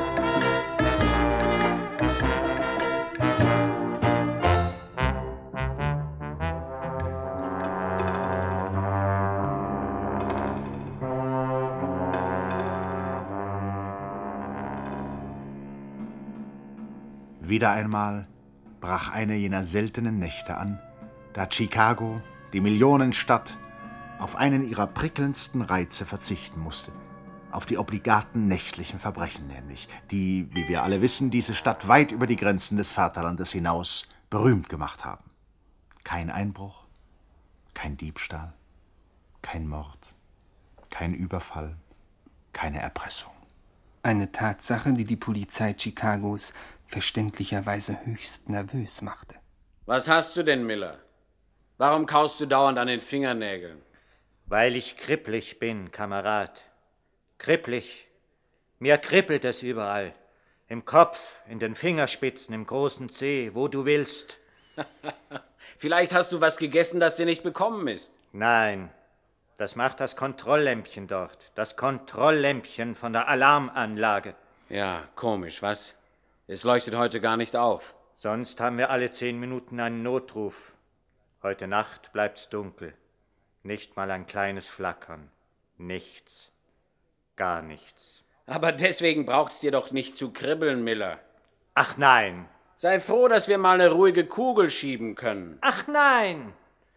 Wieder einmal brach eine jener seltenen Nächte an, da Chicago, die Millionenstadt, auf einen ihrer prickelndsten Reize verzichten musste. Auf die obligaten nächtlichen Verbrechen nämlich, die, wie wir alle wissen, diese Stadt weit über die Grenzen des Vaterlandes hinaus berühmt gemacht haben. Kein Einbruch, kein Diebstahl, kein Mord, kein Überfall, keine Erpressung. Eine Tatsache, die die Polizei Chicagos verständlicherweise höchst nervös machte. Was hast du denn, Miller? Warum kaust du dauernd an den Fingernägeln? Weil ich kribbelig bin, Kamerad. Kribbelig. Mir kribbelt es überall. Im Kopf, in den Fingerspitzen, im großen Zeh, wo du willst. Vielleicht hast du was gegessen, das dir nicht bekommen ist. Nein, das macht das Kontrolllämpchen dort. Das Kontrolllämpchen von der Alarmanlage. Ja, komisch, was? Es leuchtet heute gar nicht auf. Sonst haben wir alle 10 Minuten einen Notruf. Heute Nacht bleibt's dunkel. Nicht mal ein kleines Flackern. Nichts. Gar nichts. Aber deswegen braucht's dir doch nicht zu kribbeln, Miller. Ach nein. Sei froh, dass wir mal eine ruhige Kugel schieben können. Ach nein.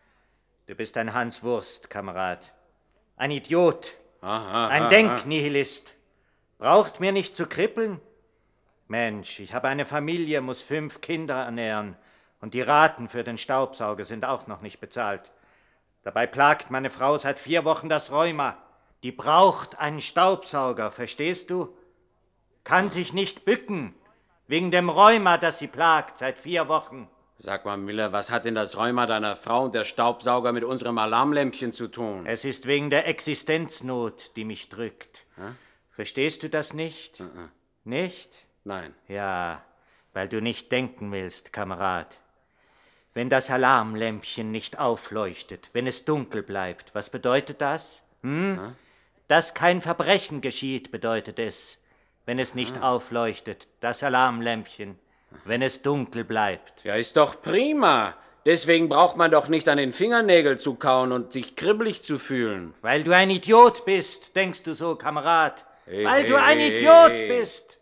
Du bist ein Hanswurst, Kamerad. Ein Idiot. Ein Denknihilist. Braucht mir nicht zu kribbeln? Mensch, ich habe eine Familie, muss 5 Kinder ernähren. Und die Raten für den Staubsauger sind auch noch nicht bezahlt. Dabei plagt meine Frau seit 4 Wochen das Rheuma. Die braucht einen Staubsauger, verstehst du? Kann sich nicht bücken, wegen dem Rheuma, das sie plagt seit 4 Wochen. Sag mal, Miller, was hat denn das Rheuma deiner Frau und der Staubsauger mit unserem Alarmlämpchen zu tun? Es ist wegen der Existenznot, die mich drückt. Verstehst du das nicht? Nicht? Nein. Ja, weil du nicht denken willst, Kamerad. Wenn das Alarmlämpchen nicht aufleuchtet, wenn es dunkel bleibt, was bedeutet das? Dass kein Verbrechen geschieht, bedeutet es, wenn es nicht aufleuchtet, das Alarmlämpchen, wenn es dunkel bleibt. Ja, ist doch prima. Deswegen braucht man doch nicht an den Fingernägeln zu kauen und sich kribbelig zu fühlen. Weil du ein Idiot bist, denkst du so, Kamerad. Weil du ein Idiot bist.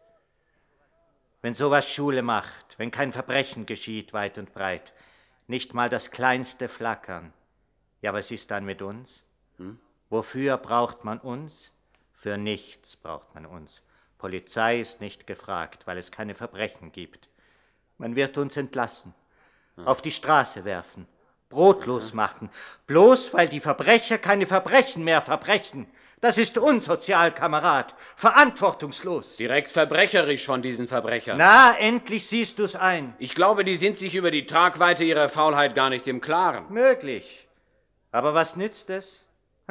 Wenn sowas Schule macht, wenn kein Verbrechen geschieht weit und breit, nicht mal das kleinste Flackern. Ja, was ist dann mit uns? Wofür braucht man uns? Für nichts braucht man uns. Polizei ist nicht gefragt, weil es keine Verbrechen gibt. Man wird uns entlassen, auf die Straße werfen, brotlos machen, bloß weil die Verbrecher keine Verbrechen mehr verbrechen. Das ist unsozial, Kamerad, verantwortungslos. Direkt verbrecherisch von diesen Verbrechern. Na, endlich siehst du's ein. Ich glaube, die sind sich über die Tragweite ihrer Faulheit gar nicht im Klaren. Möglich. Aber was nützt es?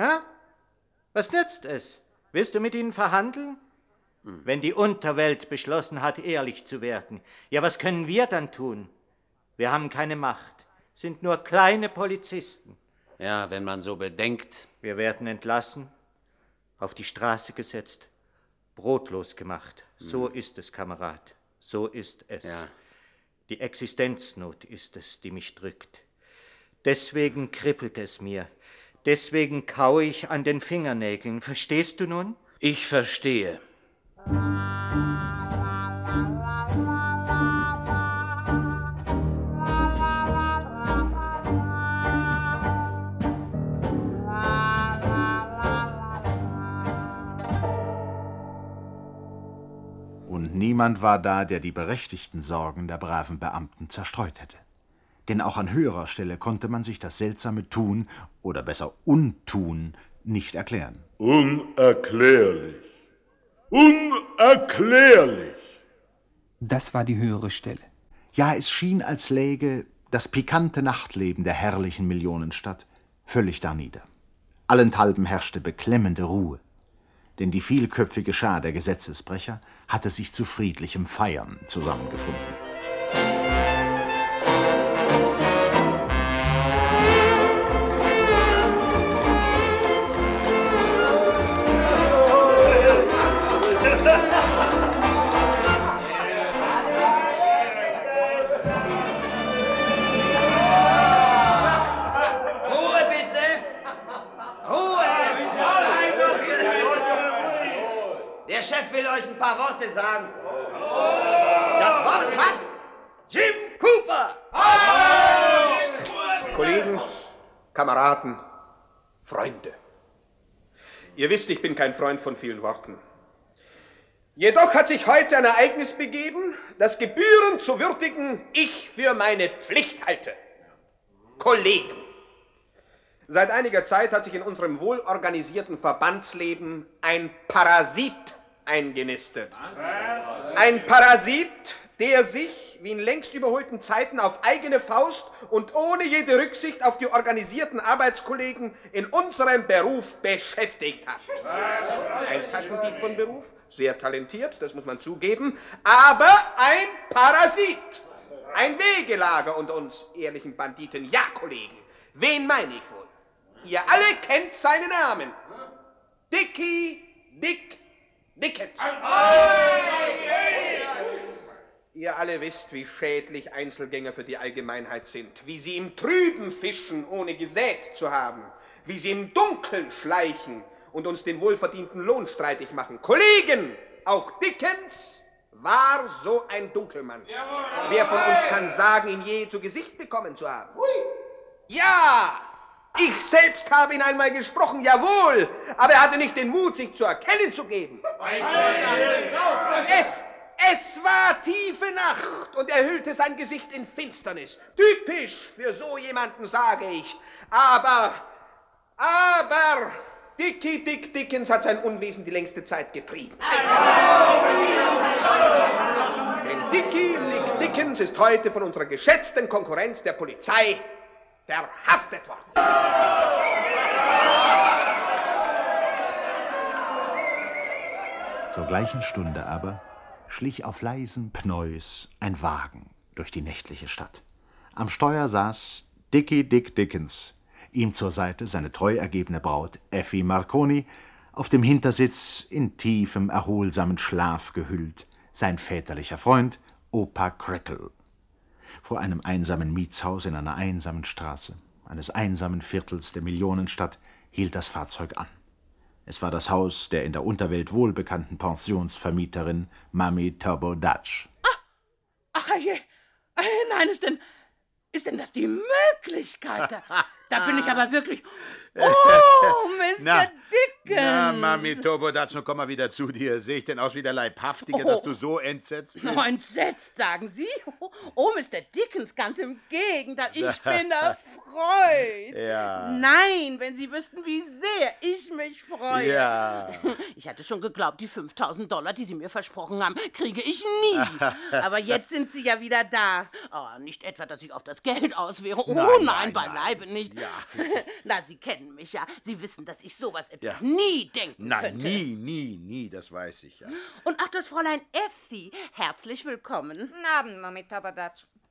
Was nützt es? Willst du mit ihnen verhandeln? Wenn die Unterwelt beschlossen hat, ehrlich zu werden. Ja, was können wir dann tun? Wir haben keine Macht, sind nur kleine Polizisten. Ja, wenn man so bedenkt. Wir werden entlassen, auf die Straße gesetzt, brotlos gemacht. So ist es, Kamerad, so ist es. Ja. Die Existenznot ist es, die mich drückt. Deswegen kribbelt es mir. Deswegen kaue ich an den Fingernägeln. Verstehst du nun? Ich verstehe. Und niemand war da, der die berechtigten Sorgen der braven Beamten zerstreut hätte. Denn auch an höherer Stelle konnte man sich das seltsame Tun, oder besser Untun, nicht erklären. Unerklärlich. Unerklärlich. Das war die höhere Stelle. Ja, es schien, als läge das pikante Nachtleben der herrlichen Millionenstadt völlig darnieder. Allenthalben herrschte beklemmende Ruhe. Denn die vielköpfige Schar der Gesetzesbrecher hatte sich zu friedlichem Feiern zusammengefunden. Ruhe bitte! Ruhe! Der Chef will euch ein paar Worte sagen. Das Wort hat Jim Cooper! Kollegen, Kameraden, Freunde. Ihr wisst, ich bin kein Freund von vielen Worten. Jedoch hat sich heute ein Ereignis begeben, das gebührend zu würdigen ich für meine Pflicht halte. Kollegen. Seit einiger Zeit hat sich in unserem wohlorganisierten Verbandsleben ein Parasit eingenistet. Ein Parasit, der sich, wie in längst überholten Zeiten, auf eigene Faust und ohne jede Rücksicht auf die organisierten Arbeitskollegen in unserem Beruf beschäftigt hat. Ein Taschendieb von Beruf, sehr talentiert, das muss man zugeben, aber ein Parasit. Ein Wegelager unter uns ehrlichen Banditen. Ja, Kollegen, wen meine ich wohl? Ihr alle kennt seinen Namen. Dickie Dick Dickens. Ihr alle wisst, wie schädlich Einzelgänger für die Allgemeinheit sind, wie sie im Trüben fischen, ohne gesät zu haben, wie sie im Dunkeln schleichen und uns den wohlverdienten Lohn streitig machen. Kollegen, auch Dickens war so ein Dunkelmann. Wer von uns kann sagen, ihn je zu Gesicht bekommen zu haben? Ja! Ich selbst habe ihn einmal gesprochen, jawohl, aber er hatte nicht den Mut, sich zu erkennen zu geben. Es war tiefe Nacht und er hüllte sein Gesicht in Finsternis. Typisch für so jemanden, sage ich. Aber Dickie Dick Dickens hat sein Unwesen die längste Zeit getrieben. Denn Dickie Dick Dickens ist heute von unserer geschätzten Konkurrenz der Polizei verhaftet worden. Zur gleichen Stunde aber schlich auf leisen Pneus ein Wagen durch die nächtliche Stadt. Am Steuer saß Dickie Dick Dickens, ihm zur Seite seine treu ergebene Braut Effie Marconi, auf dem Hintersitz in tiefem, erholsamen Schlaf gehüllt, sein väterlicher Freund Opa Crackle. Vor einem einsamen Mietshaus in einer einsamen Straße, eines einsamen Viertels der Millionenstadt, hielt das Fahrzeug an. Es war das Haus der in der Unterwelt wohlbekannten Pensionsvermieterin Mami Turbo Dutch. Ach je, nein, ist denn das die Möglichkeit? Da bin ich aber wirklich... Oh, Mr. Dickens! Na, Mami Turbo Dutch, nun komm mal wieder zu dir. Sehe ich denn aus wie der Leibhaftige, dass du so entsetzt bist? Oh, entsetzt, sagen Sie? Oh, Mr. Dickens, ganz im Gegenteil. Ich bin erfreut. Ja. Nein, wenn Sie wüssten, wie sehr ich mich freue. Ja. Ich hatte schon geglaubt, die $5.000, die Sie mir versprochen haben, kriege ich nie. Aber jetzt sind Sie ja wieder da. Oh, nicht etwa, dass ich auf das Geld aus wäre. Oh, nein, beileibe nicht. Ja. Na, Sie kennen mich ja. Sie wissen, dass ich sowas etwa nie denken könnte. Nein, nie, das weiß ich ja. Und ach, das Fräulein Effie, herzlich willkommen. Guten Abend, Mami Turbo Dutch.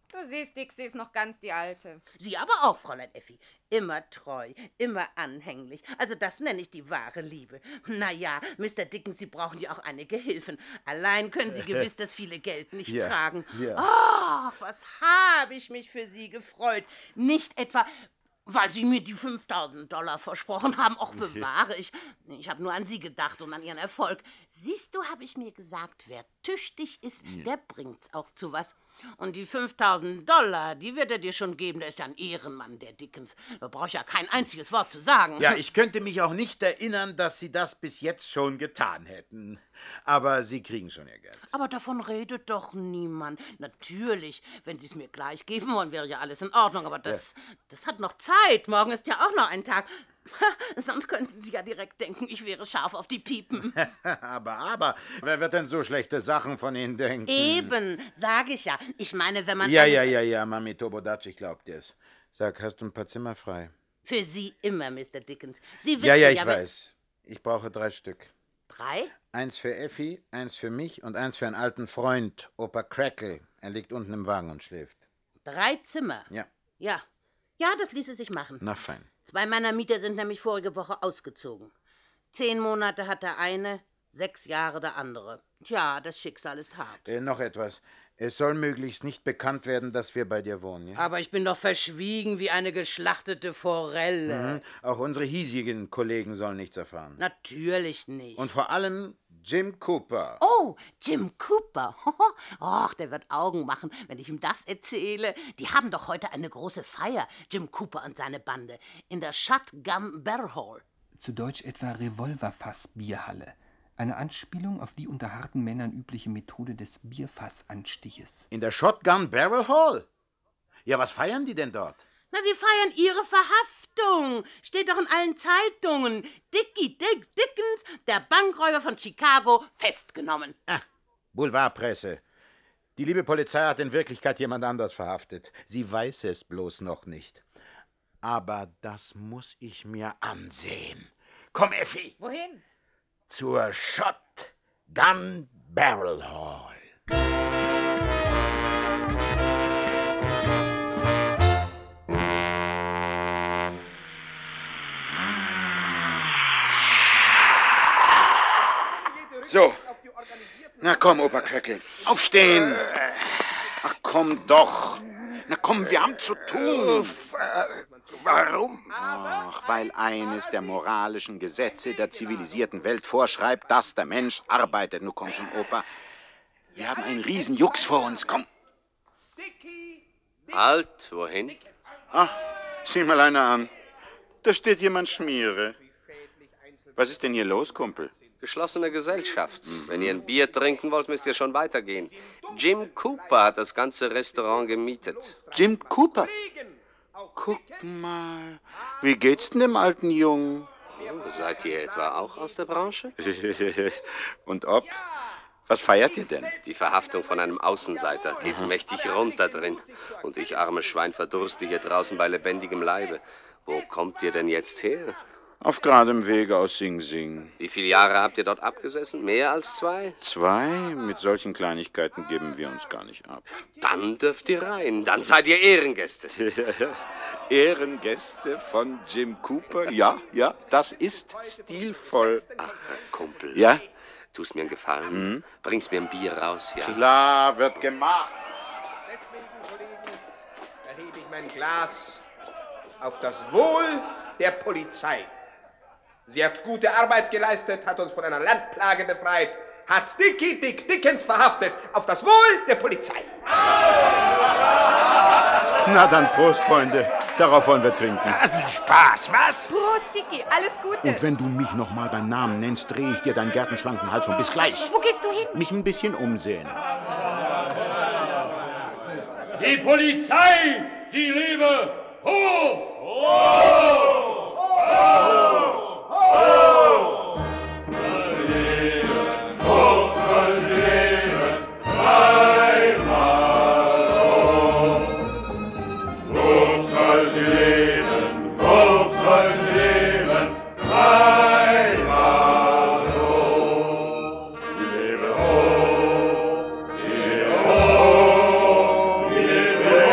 Du siehst, Dick, sie ist noch ganz die Alte. Sie aber auch, Fräulein Effi. Immer treu, immer anhänglich. Also das nenne ich die wahre Liebe. Na ja, Mr. Dickens, Sie brauchen ja auch einige Hilfen. Allein können Sie gewiss das viele Geld nicht Ja, tragen. ja. Ach, was habe ich mich für Sie gefreut. Nicht etwa, weil Sie mir die $5.000 versprochen haben. Och, bewahre ich. Ich habe nur an Sie gedacht und an Ihren Erfolg. Siehst du, habe ich mir gesagt, wer tüchtig ist, der bringt's auch zu was. Und die $5.000, die wird er dir schon geben. Der ist ja ein Ehrenmann, der Dickens. Da brauche ich ja kein einziges Wort zu sagen. Ja, ich könnte mich auch nicht erinnern, dass Sie das bis jetzt schon getan hätten. Aber Sie kriegen schon Ihr Geld. Aber davon redet doch niemand. Natürlich, wenn Sie es mir gleich geben wollen, wäre ja alles in Ordnung. Aber das hat noch Zeit. Morgen ist ja auch noch ein Tag. Sonst könnten Sie ja direkt denken, ich wäre scharf auf die Piepen. aber, wer wird denn so schlechte Sachen von Ihnen denken? Eben, sage ich ja. Ich meine, wenn man... Ja, Mami Tobodatsch, ich glaub dir's. Sag, hast du ein paar Zimmer frei? Für Sie immer, Mr. Dickens. Sie wissen Ja, ich weiß. Ich brauche 3 Stück. 3? Eins für Effi, eins für mich und eins für einen alten Freund, Opa Crackle. Er liegt unten im Wagen und schläft. 3 Zimmer? Ja. Ja, das ließe sich machen. Na fein. 2 meiner Mieter sind nämlich vorige Woche ausgezogen. 10 Monate hat der eine, 6 Jahre der andere. Tja, das Schicksal ist hart. Noch etwas. Es soll möglichst nicht bekannt werden, dass wir bei dir wohnen, ja? Aber ich bin doch verschwiegen wie eine geschlachtete Forelle. Auch unsere hiesigen Kollegen sollen nichts erfahren. Natürlich nicht. Und vor allem Jim Cooper. Oh, Jim Cooper. Och, der wird Augen machen, wenn ich ihm das erzähle. Die haben doch heute eine große Feier, Jim Cooper und seine Bande, in der Shotgun Barrel Hall. Zu Deutsch etwa Revolverfass-Bierhalle. Eine Anspielung auf die unter harten Männern übliche Methode des Bierfassanstiches. In der Shotgun Barrel Hall? Ja, was feiern die denn dort? Na, sie feiern ihre Verhaftung. Steht doch in allen Zeitungen. Dickens, der Bankräuber von Chicago, festgenommen. Boulevardpresse. Die liebe Polizei hat in Wirklichkeit jemand anders verhaftet. Sie weiß es bloß noch nicht. Aber das muss ich mir ansehen. Komm, Effi. Wohin? Zur Shotgun Barrel Hall. So. Na komm, Opa Crackle. Aufstehen. Ach komm doch. Na komm, wir haben zu tun. Warum? Ach, weil eines der moralischen Gesetze der zivilisierten Welt vorschreibt, dass der Mensch arbeitet. Nun komm schon, Opa. Wir haben einen Riesenjux vor uns, komm. Halt, wohin? Ach, sieh mal einer an. Da steht jemand Schmiere. Was ist denn hier los, Kumpel? Geschlossene Gesellschaft. Wenn ihr ein Bier trinken wollt, müsst ihr schon weitergehen. Jim Cooper hat das ganze Restaurant gemietet. Jim Cooper? Guck mal. Wie geht's denn dem alten Jungen? Seid ihr etwa auch aus der Branche? Und ob? Was feiert ihr denn? Die Verhaftung von einem Außenseiter geht mächtig runter drin. Und ich, armes Schwein, verdurste hier draußen bei lebendigem Leibe. Wo kommt ihr denn jetzt her? Auf geradem Wege aus Sing Sing. Wie viele Jahre habt ihr dort abgesessen? Mehr als 2? 2? Mit solchen Kleinigkeiten geben wir uns gar nicht ab. Dann dürft ihr rein. Dann seid ihr Ehrengäste. Ehrengäste von Jim Cooper? Ja, das ist stilvoll. Ach, Kumpel. Ja? Tust mir einen Gefallen. Bringst mir ein Bier raus, ja? Klar, wird gemacht. Deswegen, Kollegen, erhebe ich mein Glas auf das Wohl der Polizei. Sie hat gute Arbeit geleistet, hat uns von einer Landplage befreit, hat Dickens verhaftet. Auf das Wohl der Polizei. Na dann, Prost, Freunde. Darauf wollen wir trinken. Das ist ein Spaß, was? Prost, Dicky, alles Gute. Und wenn du mich noch mal beim Namen nennst, drehe ich dir deinen gärtenschlanken Hals um. Bis gleich. Wo gehst du hin? Mich ein bisschen umsehen. Die Polizei, sie lebe hoch! Hoch! Hoch! Lebe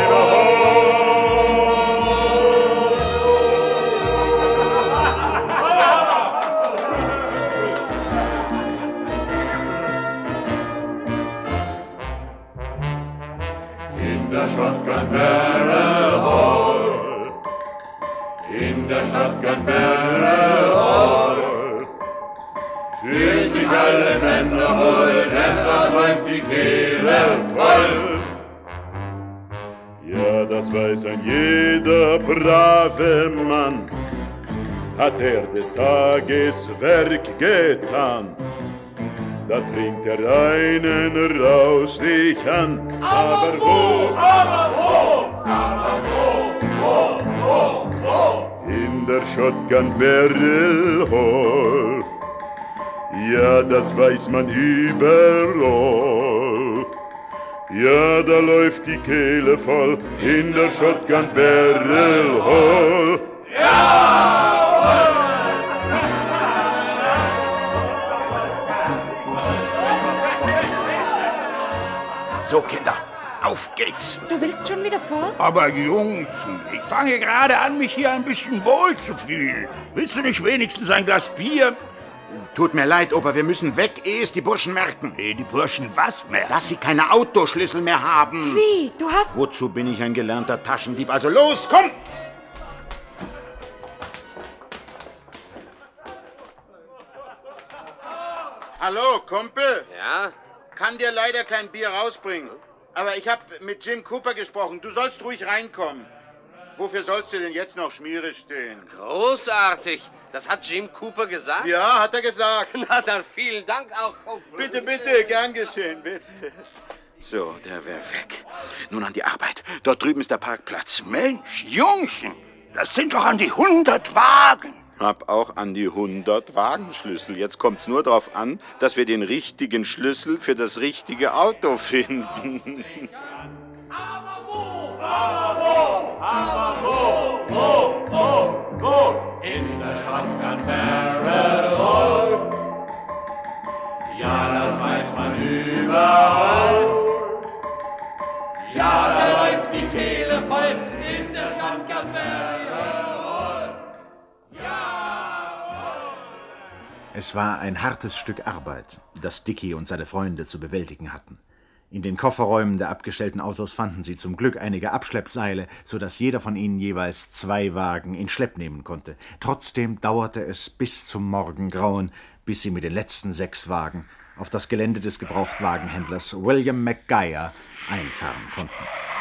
der Shotgun Barrel Hall. In der Shotgun Barrel Hall fühlen sich alle Männer wohl, denn da läuft die Kehle voll. Ja, das weiß ein jeder brave Mann, hat des Tages Werk getan. Da trinkt einen raus dich an. Aber wo? In der Shotgun Barrel Hall. Ja, das weiß man überall. Ja, da läuft die Kehle voll in der Shotgun Barrel Hall. So, Kinder, auf geht's. Du willst schon wieder fort? Aber Jungchen, ich fange gerade an, mich hier ein bisschen wohl zu fühlen. Willst du nicht wenigstens ein Glas Bier? Tut mir leid, Opa, wir müssen weg, ehe es die Burschen merken. Die Burschen was merken? Dass sie keine Autoschlüssel mehr haben. Wie? Du hast... Wozu bin ich ein gelernter Taschendieb? Also los, komm! Hallo, Kumpel? Ja? Kann dir leider kein Bier rausbringen. Aber ich habe mit Jim Cooper gesprochen. Du sollst ruhig reinkommen. Wofür sollst du denn jetzt noch Schmiere stehen? Großartig. Das hat Jim Cooper gesagt? Ja, hat er gesagt. Na dann vielen Dank auch. Bitte, bitte, gern geschehen, bitte. So, der wäre weg. Nun an die Arbeit. Dort drüben ist der Parkplatz. Mensch, Jungchen, das sind doch an die 100 Wagen. Hab auch an die 100 Wagenschlüssel. Jetzt kommt's nur darauf an, dass wir den richtigen Schlüssel für das richtige Auto finden. Wo? In der Shotgun Barrel Hall. Ja, das weiß man überall. Ja, da läuft die Kehle voll in der Shotgun Barrel Hall. Es war ein hartes Stück Arbeit, das Dickie und seine Freunde zu bewältigen hatten. In den Kofferräumen der abgestellten Autos fanden sie zum Glück einige Abschleppseile, sodass jeder von ihnen jeweils 2 Wagen in Schlepp nehmen konnte. Trotzdem dauerte es bis zum Morgengrauen, bis sie mit den letzten 6 Wagen auf das Gelände des Gebrauchtwagenhändlers William McGuire einfahren konnten.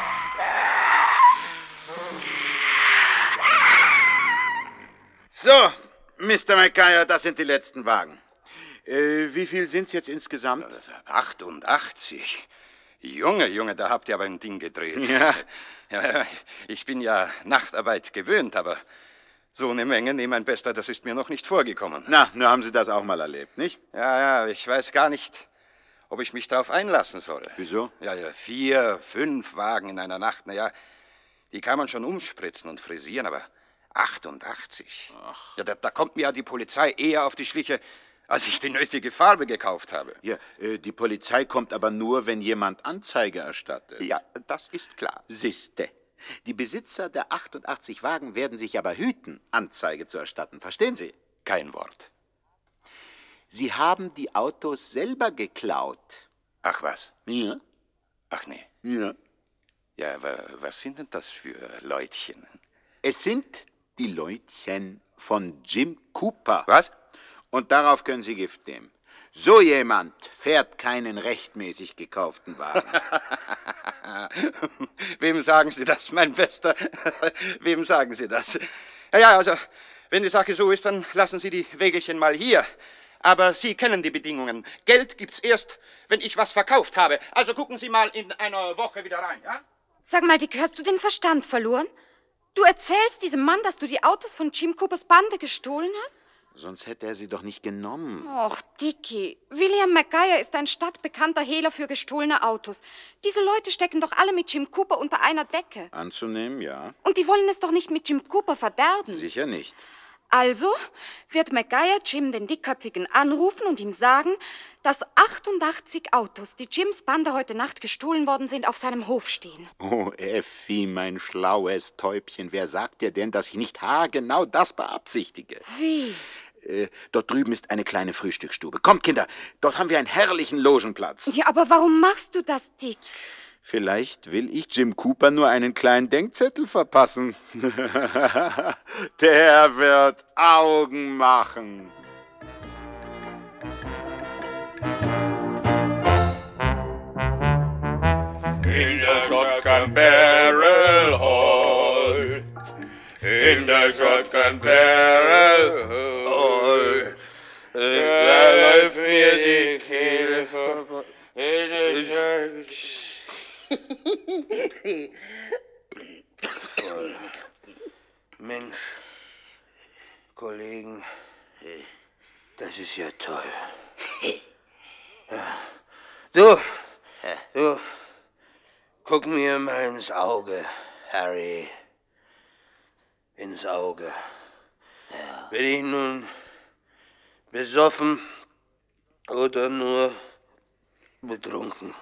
So, Mr. McGuire, das sind die letzten Wagen. Wie viel sind's jetzt insgesamt? 88. Junge, da habt ihr aber ein Ding gedreht. Ja. Ja, ich bin ja Nachtarbeit gewöhnt, aber so eine Menge, nee, mein Bester, das ist mir noch nicht vorgekommen. Na, nur haben Sie das auch mal erlebt, nicht? Ja, ich weiß gar nicht, ob ich mich darauf einlassen soll. Wieso? Ja, 4, 5 Wagen in einer Nacht, na ja, die kann man schon umspritzen und frisieren, aber 88. Ach. Ja, da kommt mir ja die Polizei eher auf die Schliche, als ich die nötige Farbe gekauft habe. Ja, die Polizei kommt aber nur, wenn jemand Anzeige erstattet. Ja, das ist klar. Siehste, die Besitzer der 88 Wagen werden sich aber hüten, Anzeige zu erstatten. Verstehen Sie? Kein Wort. Sie haben die Autos selber geklaut. Ach was? Ja. Ach nee. Ja. Ja, aber was sind denn das für Leutchen? Es sind die Leutchen von Jim Cooper. Was? Und darauf können Sie Gift nehmen. So jemand fährt keinen rechtmäßig gekauften Wagen. Wem sagen Sie das, mein Bester? Wem sagen Sie das? Ja, also, wenn die Sache so ist, dann lassen Sie die Wägelchen mal hier. Aber Sie kennen die Bedingungen. Geld gibt's erst, wenn ich was verkauft habe. Also gucken Sie mal in einer Woche wieder rein, ja? Sag mal, Dick, hast du den Verstand verloren? Du erzählst diesem Mann, dass du die Autos von Jim Coopers Bande gestohlen hast? Sonst hätte er sie doch nicht genommen. Och, Dickie, William McGuire ist ein stadtbekannter Hehler für gestohlene Autos. Diese Leute stecken doch alle mit Jim Cooper unter einer Decke. Anzunehmen, ja. Und die wollen es doch nicht mit Jim Cooper verderben. Sicher nicht. Also wird McGuire Jim den Dickköpfigen anrufen und ihm sagen, dass 88 Autos, die Jims Bande heute Nacht gestohlen worden sind, auf seinem Hof stehen. Oh, Effi, mein schlaues Täubchen, wer sagt dir denn, dass ich nicht haargenau das beabsichtige? Wie? Dort drüben ist eine kleine Frühstücksstube. Kommt, Kinder, dort haben wir einen herrlichen Logenplatz. Ja, aber warum machst du das, Dick? Vielleicht will ich Jim Cooper nur einen kleinen Denkzettel verpassen. Der wird Augen machen. In der Shotgun Barrel Hall. In der Shotgun Barrel Hall. Da läuft mir die Kehle vor. Mensch, Kollegen, das ist ja toll. Du, guck mir mal ins Auge, Harry. Ins Auge. Bin ich nun besoffen oder nur betrunken?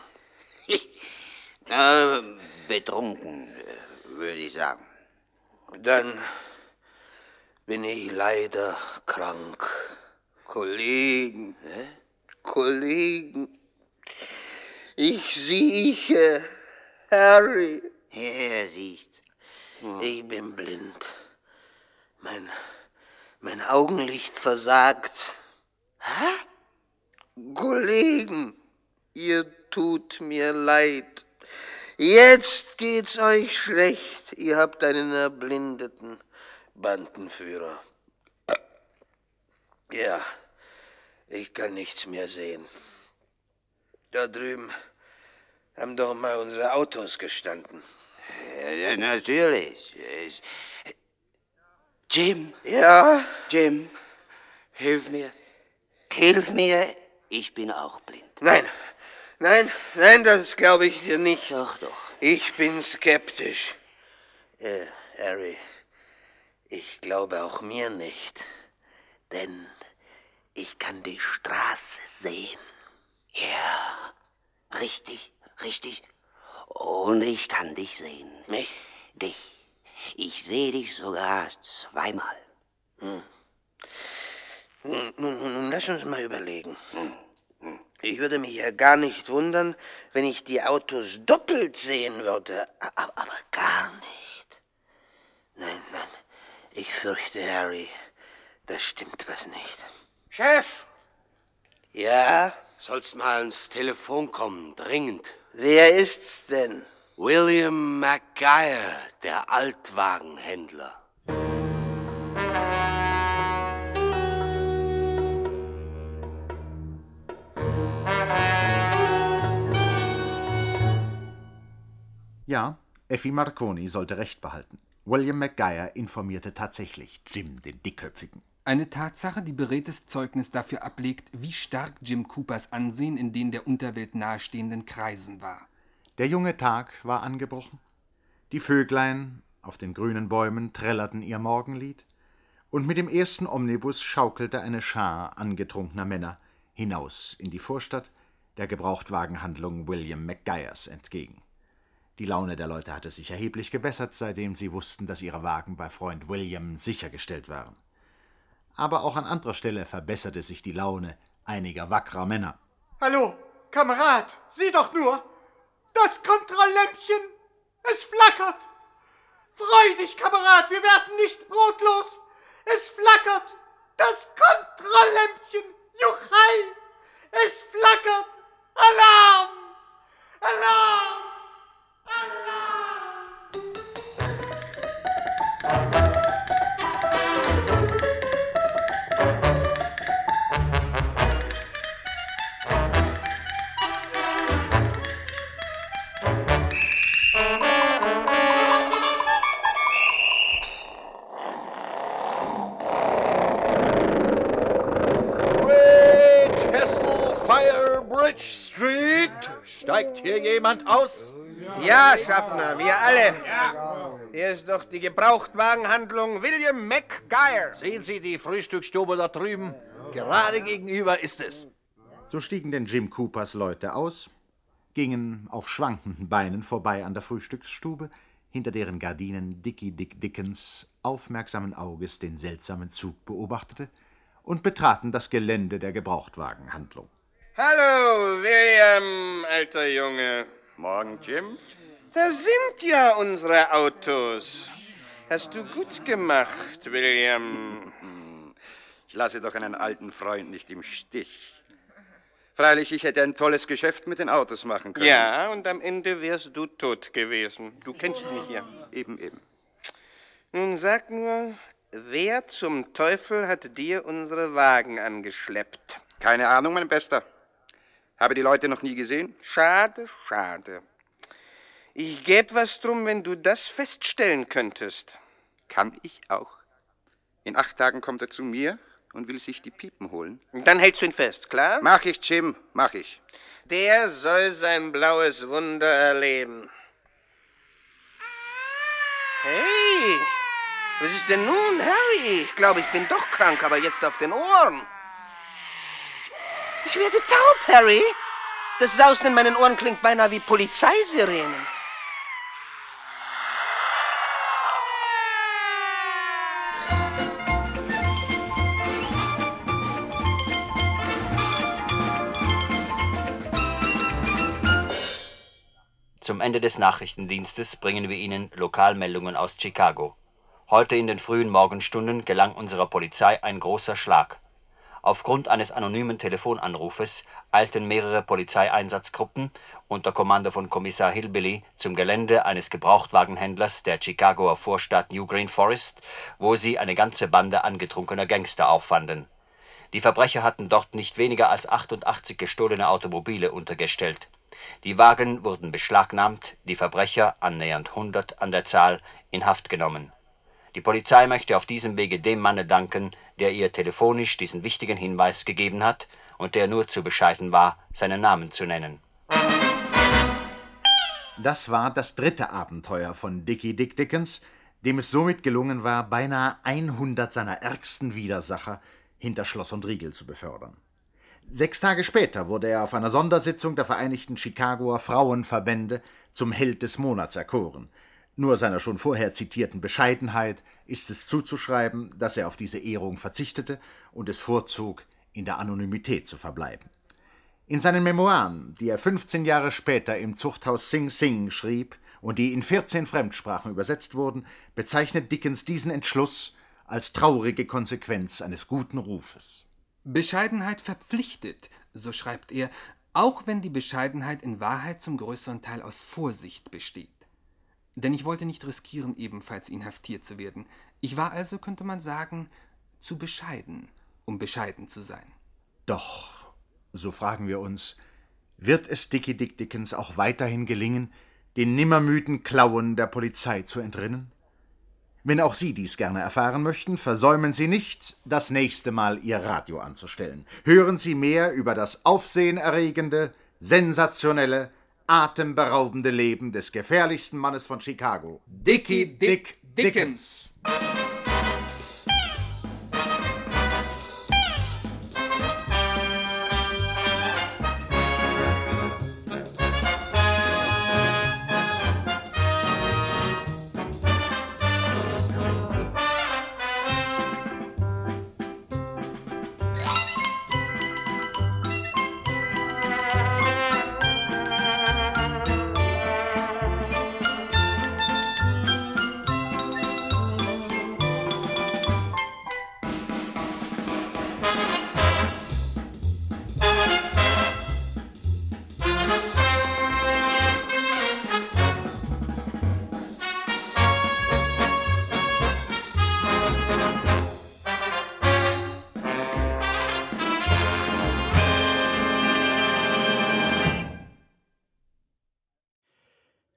Betrunken, würde ich sagen. Dann bin ich leider krank. Kollegen, Kollegen, ich sieche, Harry. Er sieht. Ich bin blind. Mein Augenlicht versagt. Kollegen, ihr tut mir leid. Jetzt geht's euch schlecht. Ihr habt einen erblindeten Bandenführer. Ja, ich kann nichts mehr sehen. Da drüben haben doch mal unsere Autos gestanden. Ja, natürlich. Jim? Ja? Jim, hilf mir. Hilf mir, ich bin auch blind. Nein, das glaube ich dir nicht. Doch. Ich bin skeptisch. Harry, ich glaube auch mir nicht. Denn ich kann die Straße sehen. Ja, richtig. Und ich kann dich sehen. Mich? Dich. Ich sehe dich sogar zweimal. Nun, lass uns mal überlegen. Ich würde mich ja gar nicht wundern, wenn ich die Autos doppelt sehen würde. Aber gar nicht. Nein. Ich fürchte, Harry, da stimmt was nicht. Chef! Ja? Sollst mal ans Telefon kommen, dringend. Wer ist's denn? William McGuire, der Altwagenhändler. Ja, Effi Marconi sollte Recht behalten. William McGuire informierte tatsächlich Jim, den Dickköpfigen. Eine Tatsache, die beredtes Zeugnis dafür ablegt, wie stark Jim Coopers Ansehen in den der Unterwelt nahestehenden Kreisen war. Der junge Tag war angebrochen. Die Vöglein auf den grünen Bäumen trällerten ihr Morgenlied, und mit dem ersten Omnibus schaukelte eine Schar angetrunkener Männer hinaus in die Vorstadt der Gebrauchtwagenhandlung William McGuires entgegen. Die Laune der Leute hatte sich erheblich gebessert, seitdem sie wussten, dass ihre Wagen bei Freund William sichergestellt waren. Aber auch an anderer Stelle verbesserte sich die Laune einiger wackerer Männer. Hallo, Kamerad, sieh doch nur! Das Kontralämpchen! Es flackert! Freu dich, Kamerad, wir werden nicht brotlos! Es flackert! Das Kontralämpchen! Juchhei! Es flackert! Alarm! Alarm! Street. Steigt hier jemand aus? Ja, Schaffner, wir alle. Hier ist doch die Gebrauchtwagenhandlung William McGuire. Sehen Sie die Frühstücksstube da drüben? Gerade gegenüber ist es. So stiegen denn Jim Coopers Leute aus, gingen auf schwankenden Beinen vorbei an der Frühstücksstube, hinter deren Gardinen Dickie Dick Dickens aufmerksamen Auges den seltsamen Zug beobachtete, und betraten das Gelände der Gebrauchtwagenhandlung. Hallo, William, alter Junge. Morgen, Jim. Da sind ja unsere Autos. Hast du gut gemacht, William. Ich lasse doch einen alten Freund nicht im Stich. Freilich, ich hätte ein tolles Geschäft mit den Autos machen können. Ja, und am Ende wärst du tot gewesen. Du kennst mich ja. Eben. Nun sag nur, wer zum Teufel hat dir unsere Wagen angeschleppt? Keine Ahnung, mein Bester. Habe die Leute noch nie gesehen? Schade. Ich gäb was drum, wenn du das feststellen könntest. Kann ich auch. In 8 Tagen kommt er zu mir und will sich die Piepen holen. Dann hältst du ihn fest, klar? Mach ich, Jim, mach ich. Der soll sein blaues Wunder erleben. Hey, was ist denn nun, Harry? Ich glaube, ich bin doch krank, aber jetzt auf den Ohren. Ich werde taub, Harry. Das Sausen in meinen Ohren klingt beinahe wie Polizeisirenen. Zum Ende des Nachrichtendienstes bringen wir Ihnen Lokalmeldungen aus Chicago. Heute in den frühen Morgenstunden gelang unserer Polizei ein großer Schlag. Aufgrund eines anonymen Telefonanrufes eilten mehrere Polizeieinsatzgruppen unter Kommando von Kommissar Hillbilly zum Gelände eines Gebrauchtwagenhändlers der Chicagoer Vorstadt New Green Forest, wo sie eine ganze Bande angetrunkener Gangster auffanden. Die Verbrecher hatten dort nicht weniger als 88 gestohlene Automobile untergestellt. Die Wagen wurden beschlagnahmt, die Verbrecher, annähernd 100 an der Zahl, in Haft genommen. Die Polizei möchte auf diesem Wege dem Manne danken, der ihr telefonisch diesen wichtigen Hinweis gegeben hat und der nur zu bescheiden war, seinen Namen zu nennen. Das war das 3. Abenteuer von Dickie Dick Dickens, dem es somit gelungen war, beinahe 100 seiner ärgsten Widersacher hinter Schloss und Riegel zu befördern. 6 Tage später wurde er auf einer Sondersitzung der Vereinigten Chicagoer Frauenverbände zum Held des Monats erkoren. Nur seiner schon vorher zitierten Bescheidenheit ist es zuzuschreiben, dass er auf diese Ehrung verzichtete und es vorzog, in der Anonymität zu verbleiben. In seinen Memoiren, die er 15 Jahre später im Zuchthaus Sing Sing schrieb und die in 14 Fremdsprachen übersetzt wurden, bezeichnet Dickens diesen Entschluss als traurige Konsequenz eines guten Rufes. Bescheidenheit verpflichtet, so schreibt er, auch wenn die Bescheidenheit in Wahrheit zum größeren Teil aus Vorsicht besteht. Denn ich wollte nicht riskieren, ebenfalls inhaftiert zu werden. Ich war also, könnte man sagen, zu bescheiden, um bescheiden zu sein. Doch, so fragen wir uns, wird es Dickie Dick Dickens auch weiterhin gelingen, den nimmermüden Klauen der Polizei zu entrinnen? Wenn auch Sie dies gerne erfahren möchten, versäumen Sie nicht, das nächste Mal Ihr Radio anzustellen. Hören Sie mehr über das aufsehenerregende, sensationelle, atemberaubende Leben des gefährlichsten Mannes von Chicago, Dickie Dick Dickens.